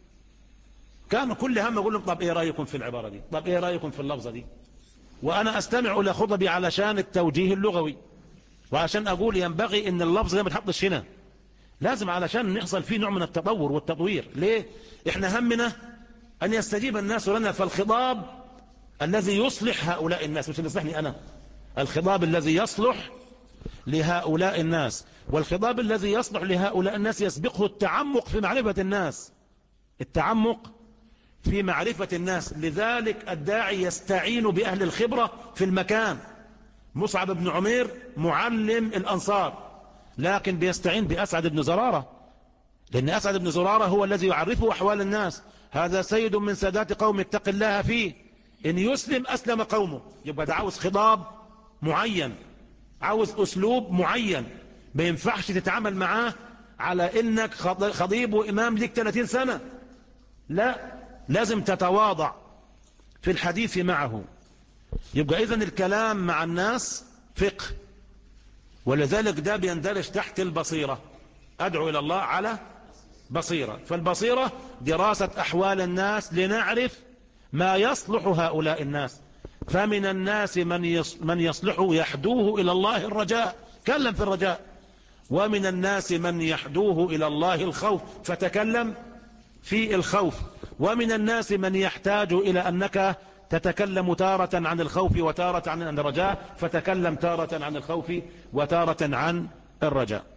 كانوا كل هم اقول لهم طب ايه رايكم في العبارة دي، طب ايه رايكم في اللفظة دي، وانا استمع الى خطبي علشان التوجيه اللغوي، وعشان اقول ينبغي ان اللفظ ده ما يتحطش هنا، لازم علشان نحصل فيه نوع من التطور والتطوير. ليه؟ احنا همنا ان يستجيب الناس لنا، فالخطاب الذي يصلح هؤلاء الناس، مش اللي يصلحني انا، الخطاب الذي يصلح لهؤلاء الناس، والخطاب الذي يصلح لهؤلاء الناس يسبقه التعمق في معرفة الناس، التعمق في معرفة الناس. لذلك الداعي يستعين بأهل الخبرة في المكان. مصعب بن عمير معلم الأنصار، لكن بيستعين بأسعد بن زرارة، لأن أسعد بن زرارة هو الذي يعرفه أحوال الناس. هذا سيد من سادات قوم اتق الله فيه، إن يسلم أسلم قومه. يبقى ده عاوز خطاب معين، عاوز أسلوب معين، ما ينفعش تتعامل معاه على إنك خطيب وإمام لك ثلاثين سنة، لا، لازم تتواضع في الحديث معه. يبقى إذن الكلام مع الناس فقه، ولذلك ده بيندرج تحت البصيرة. أدعو إلى الله على بصيرة، فالبصيرة دراسة أحوال الناس لنعرف ما يصلح هؤلاء الناس. فمن الناس من من يصلح يحدوه إلى الله الرجاء، كلم في الرجاء، ومن الناس من يحدوه إلى الله الخوف فتكلم في الخوف، ومن الناس من يحتاج إلى أنك تتكلم تارة عن الخوف وتارة عن الرجاء، فتكلم تارة عن الخوف وتارة عن الرجاء.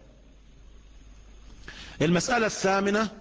المسألة الثامنة: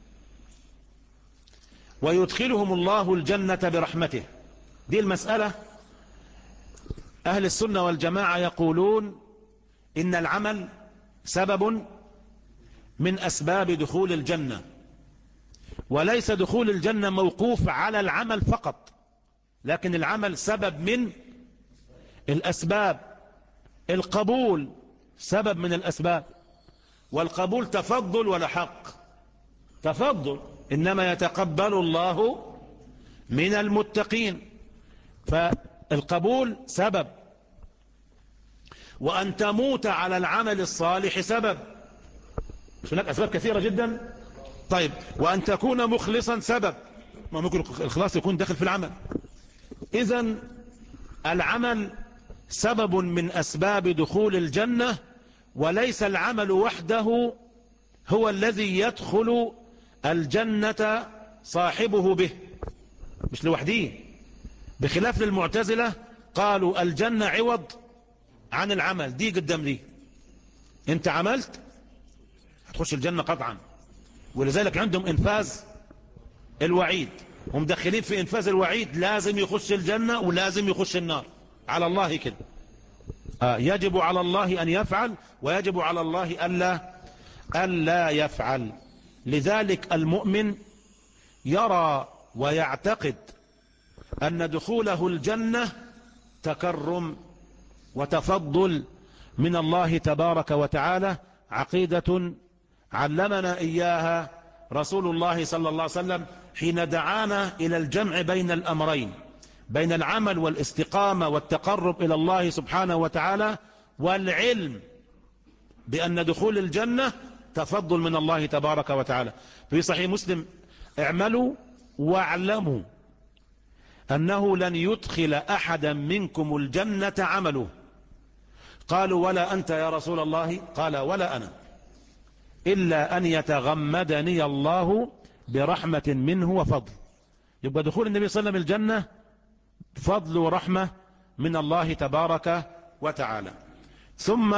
ويدخلهم الله الجنة برحمته. دي المسألة أهل السنة والجماعة يقولون إن العمل سبب من أسباب دخول الجنة، وليس دخول الجنة موقوف على العمل فقط، لكن العمل سبب من الأسباب. القبول سبب من الأسباب، والقبول تفضل ولا حق؟ تفضل، إنما يتقبل الله من المتقين، فالقبول سبب، وأن تموت على العمل الصالح سبب. هناك أسباب كثيرة جدا. طيب، وأن تكون مخلصا سبب، ما ممكن الإخلاص يكون داخل في العمل. إذن العمل سبب من أسباب دخول الجنة، وليس العمل وحده هو الذي يدخل الجنة صاحبه به، مش لوحده. بخلاف للمعتزلة قالوا الجنة عوض عن العمل، دي قدام دي، انت عملت هتخش الجنة قطعا، ولذلك عندهم انفاذ الوعيد. ومدخلين في إنفاذ الوعيد، لازم يخش الجنة ولازم يخش النار على الله كده. آه يجب على الله أن يفعل، ويجب على الله ألا ألا يفعل. لذلك المؤمن يرى ويعتقد أن دخوله الجنة تكرم وتفضل من الله تبارك وتعالى، عقيدة علمنا إياها رسول الله صلى الله عليه وسلم حين دعانا إلى الجمع بين الأمرين، بين العمل والاستقامة والتقرب إلى الله سبحانه وتعالى والعلم بأن دخول الجنة تفضل من الله تبارك وتعالى. في صحيح مسلم: اعملوا واعلموا أنه لن يدخل أحدا منكم الجنة عمله. قالوا: ولا أنت يا رسول الله؟ قال: ولا أنا، إلا أن يتغمدني الله برحمة منه وفضل. يبقى دخول النبي صلى الله عليه وسلم الجنة فضل ورحمة من الله تبارك وتعالى. ثم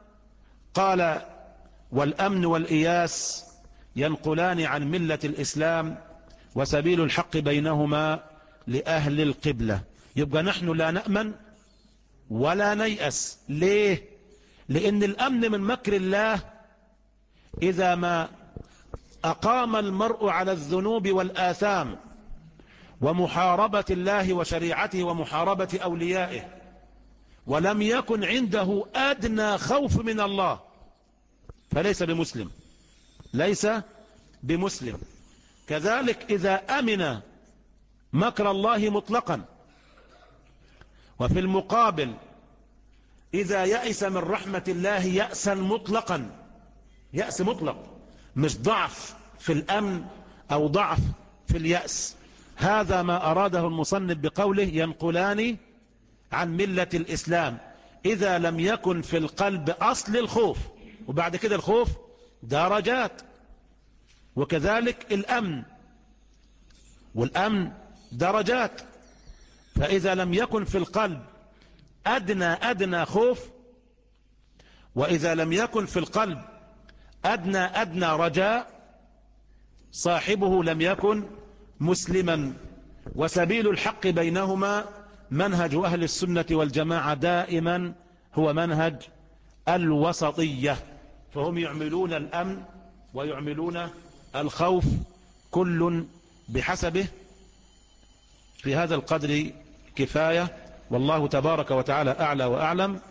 قال: والأمن والإياس ينقلان عن ملة الإسلام، وسبيل الحق بينهما لأهل القبلة. يبقى نحن لا نأمن ولا نيأس. ليه؟ لأن الأمن من مكر الله إذا ما أقام المرء على الذنوب والآثام ومحاربة الله وشريعته ومحاربة أوليائه، ولم يكن عنده أدنى خوف من الله، فليس بمسلم، ليس بمسلم. كذلك إذا أمن مكر الله مطلقا، وفي المقابل إذا يأس من رحمة الله يأسا مطلقا، يأس مطلق، مش ضعف في الأمن أو ضعف في اليأس. هذا ما أراده المصنف بقوله: ينقلان عن ملة الإسلام، إذا لم يكن في القلب أصل الخوف. وبعد كده الخوف درجات، وكذلك الأمن، والأمن درجات. فإذا لم يكن في القلب أدنى أدنى خوف، وإذا لم يكن في القلب أدنى أدنى رجاء، صاحبه لم يكن مسلما. وسبيل الحق بينهما منهج أهل السنة والجماعة دائما هو منهج الوسطية، فهم يعملون الأمن ويعملون الخوف، كل بحسبه. في هذا القدر كفاية، والله تبارك وتعالى أعلى وأعلم.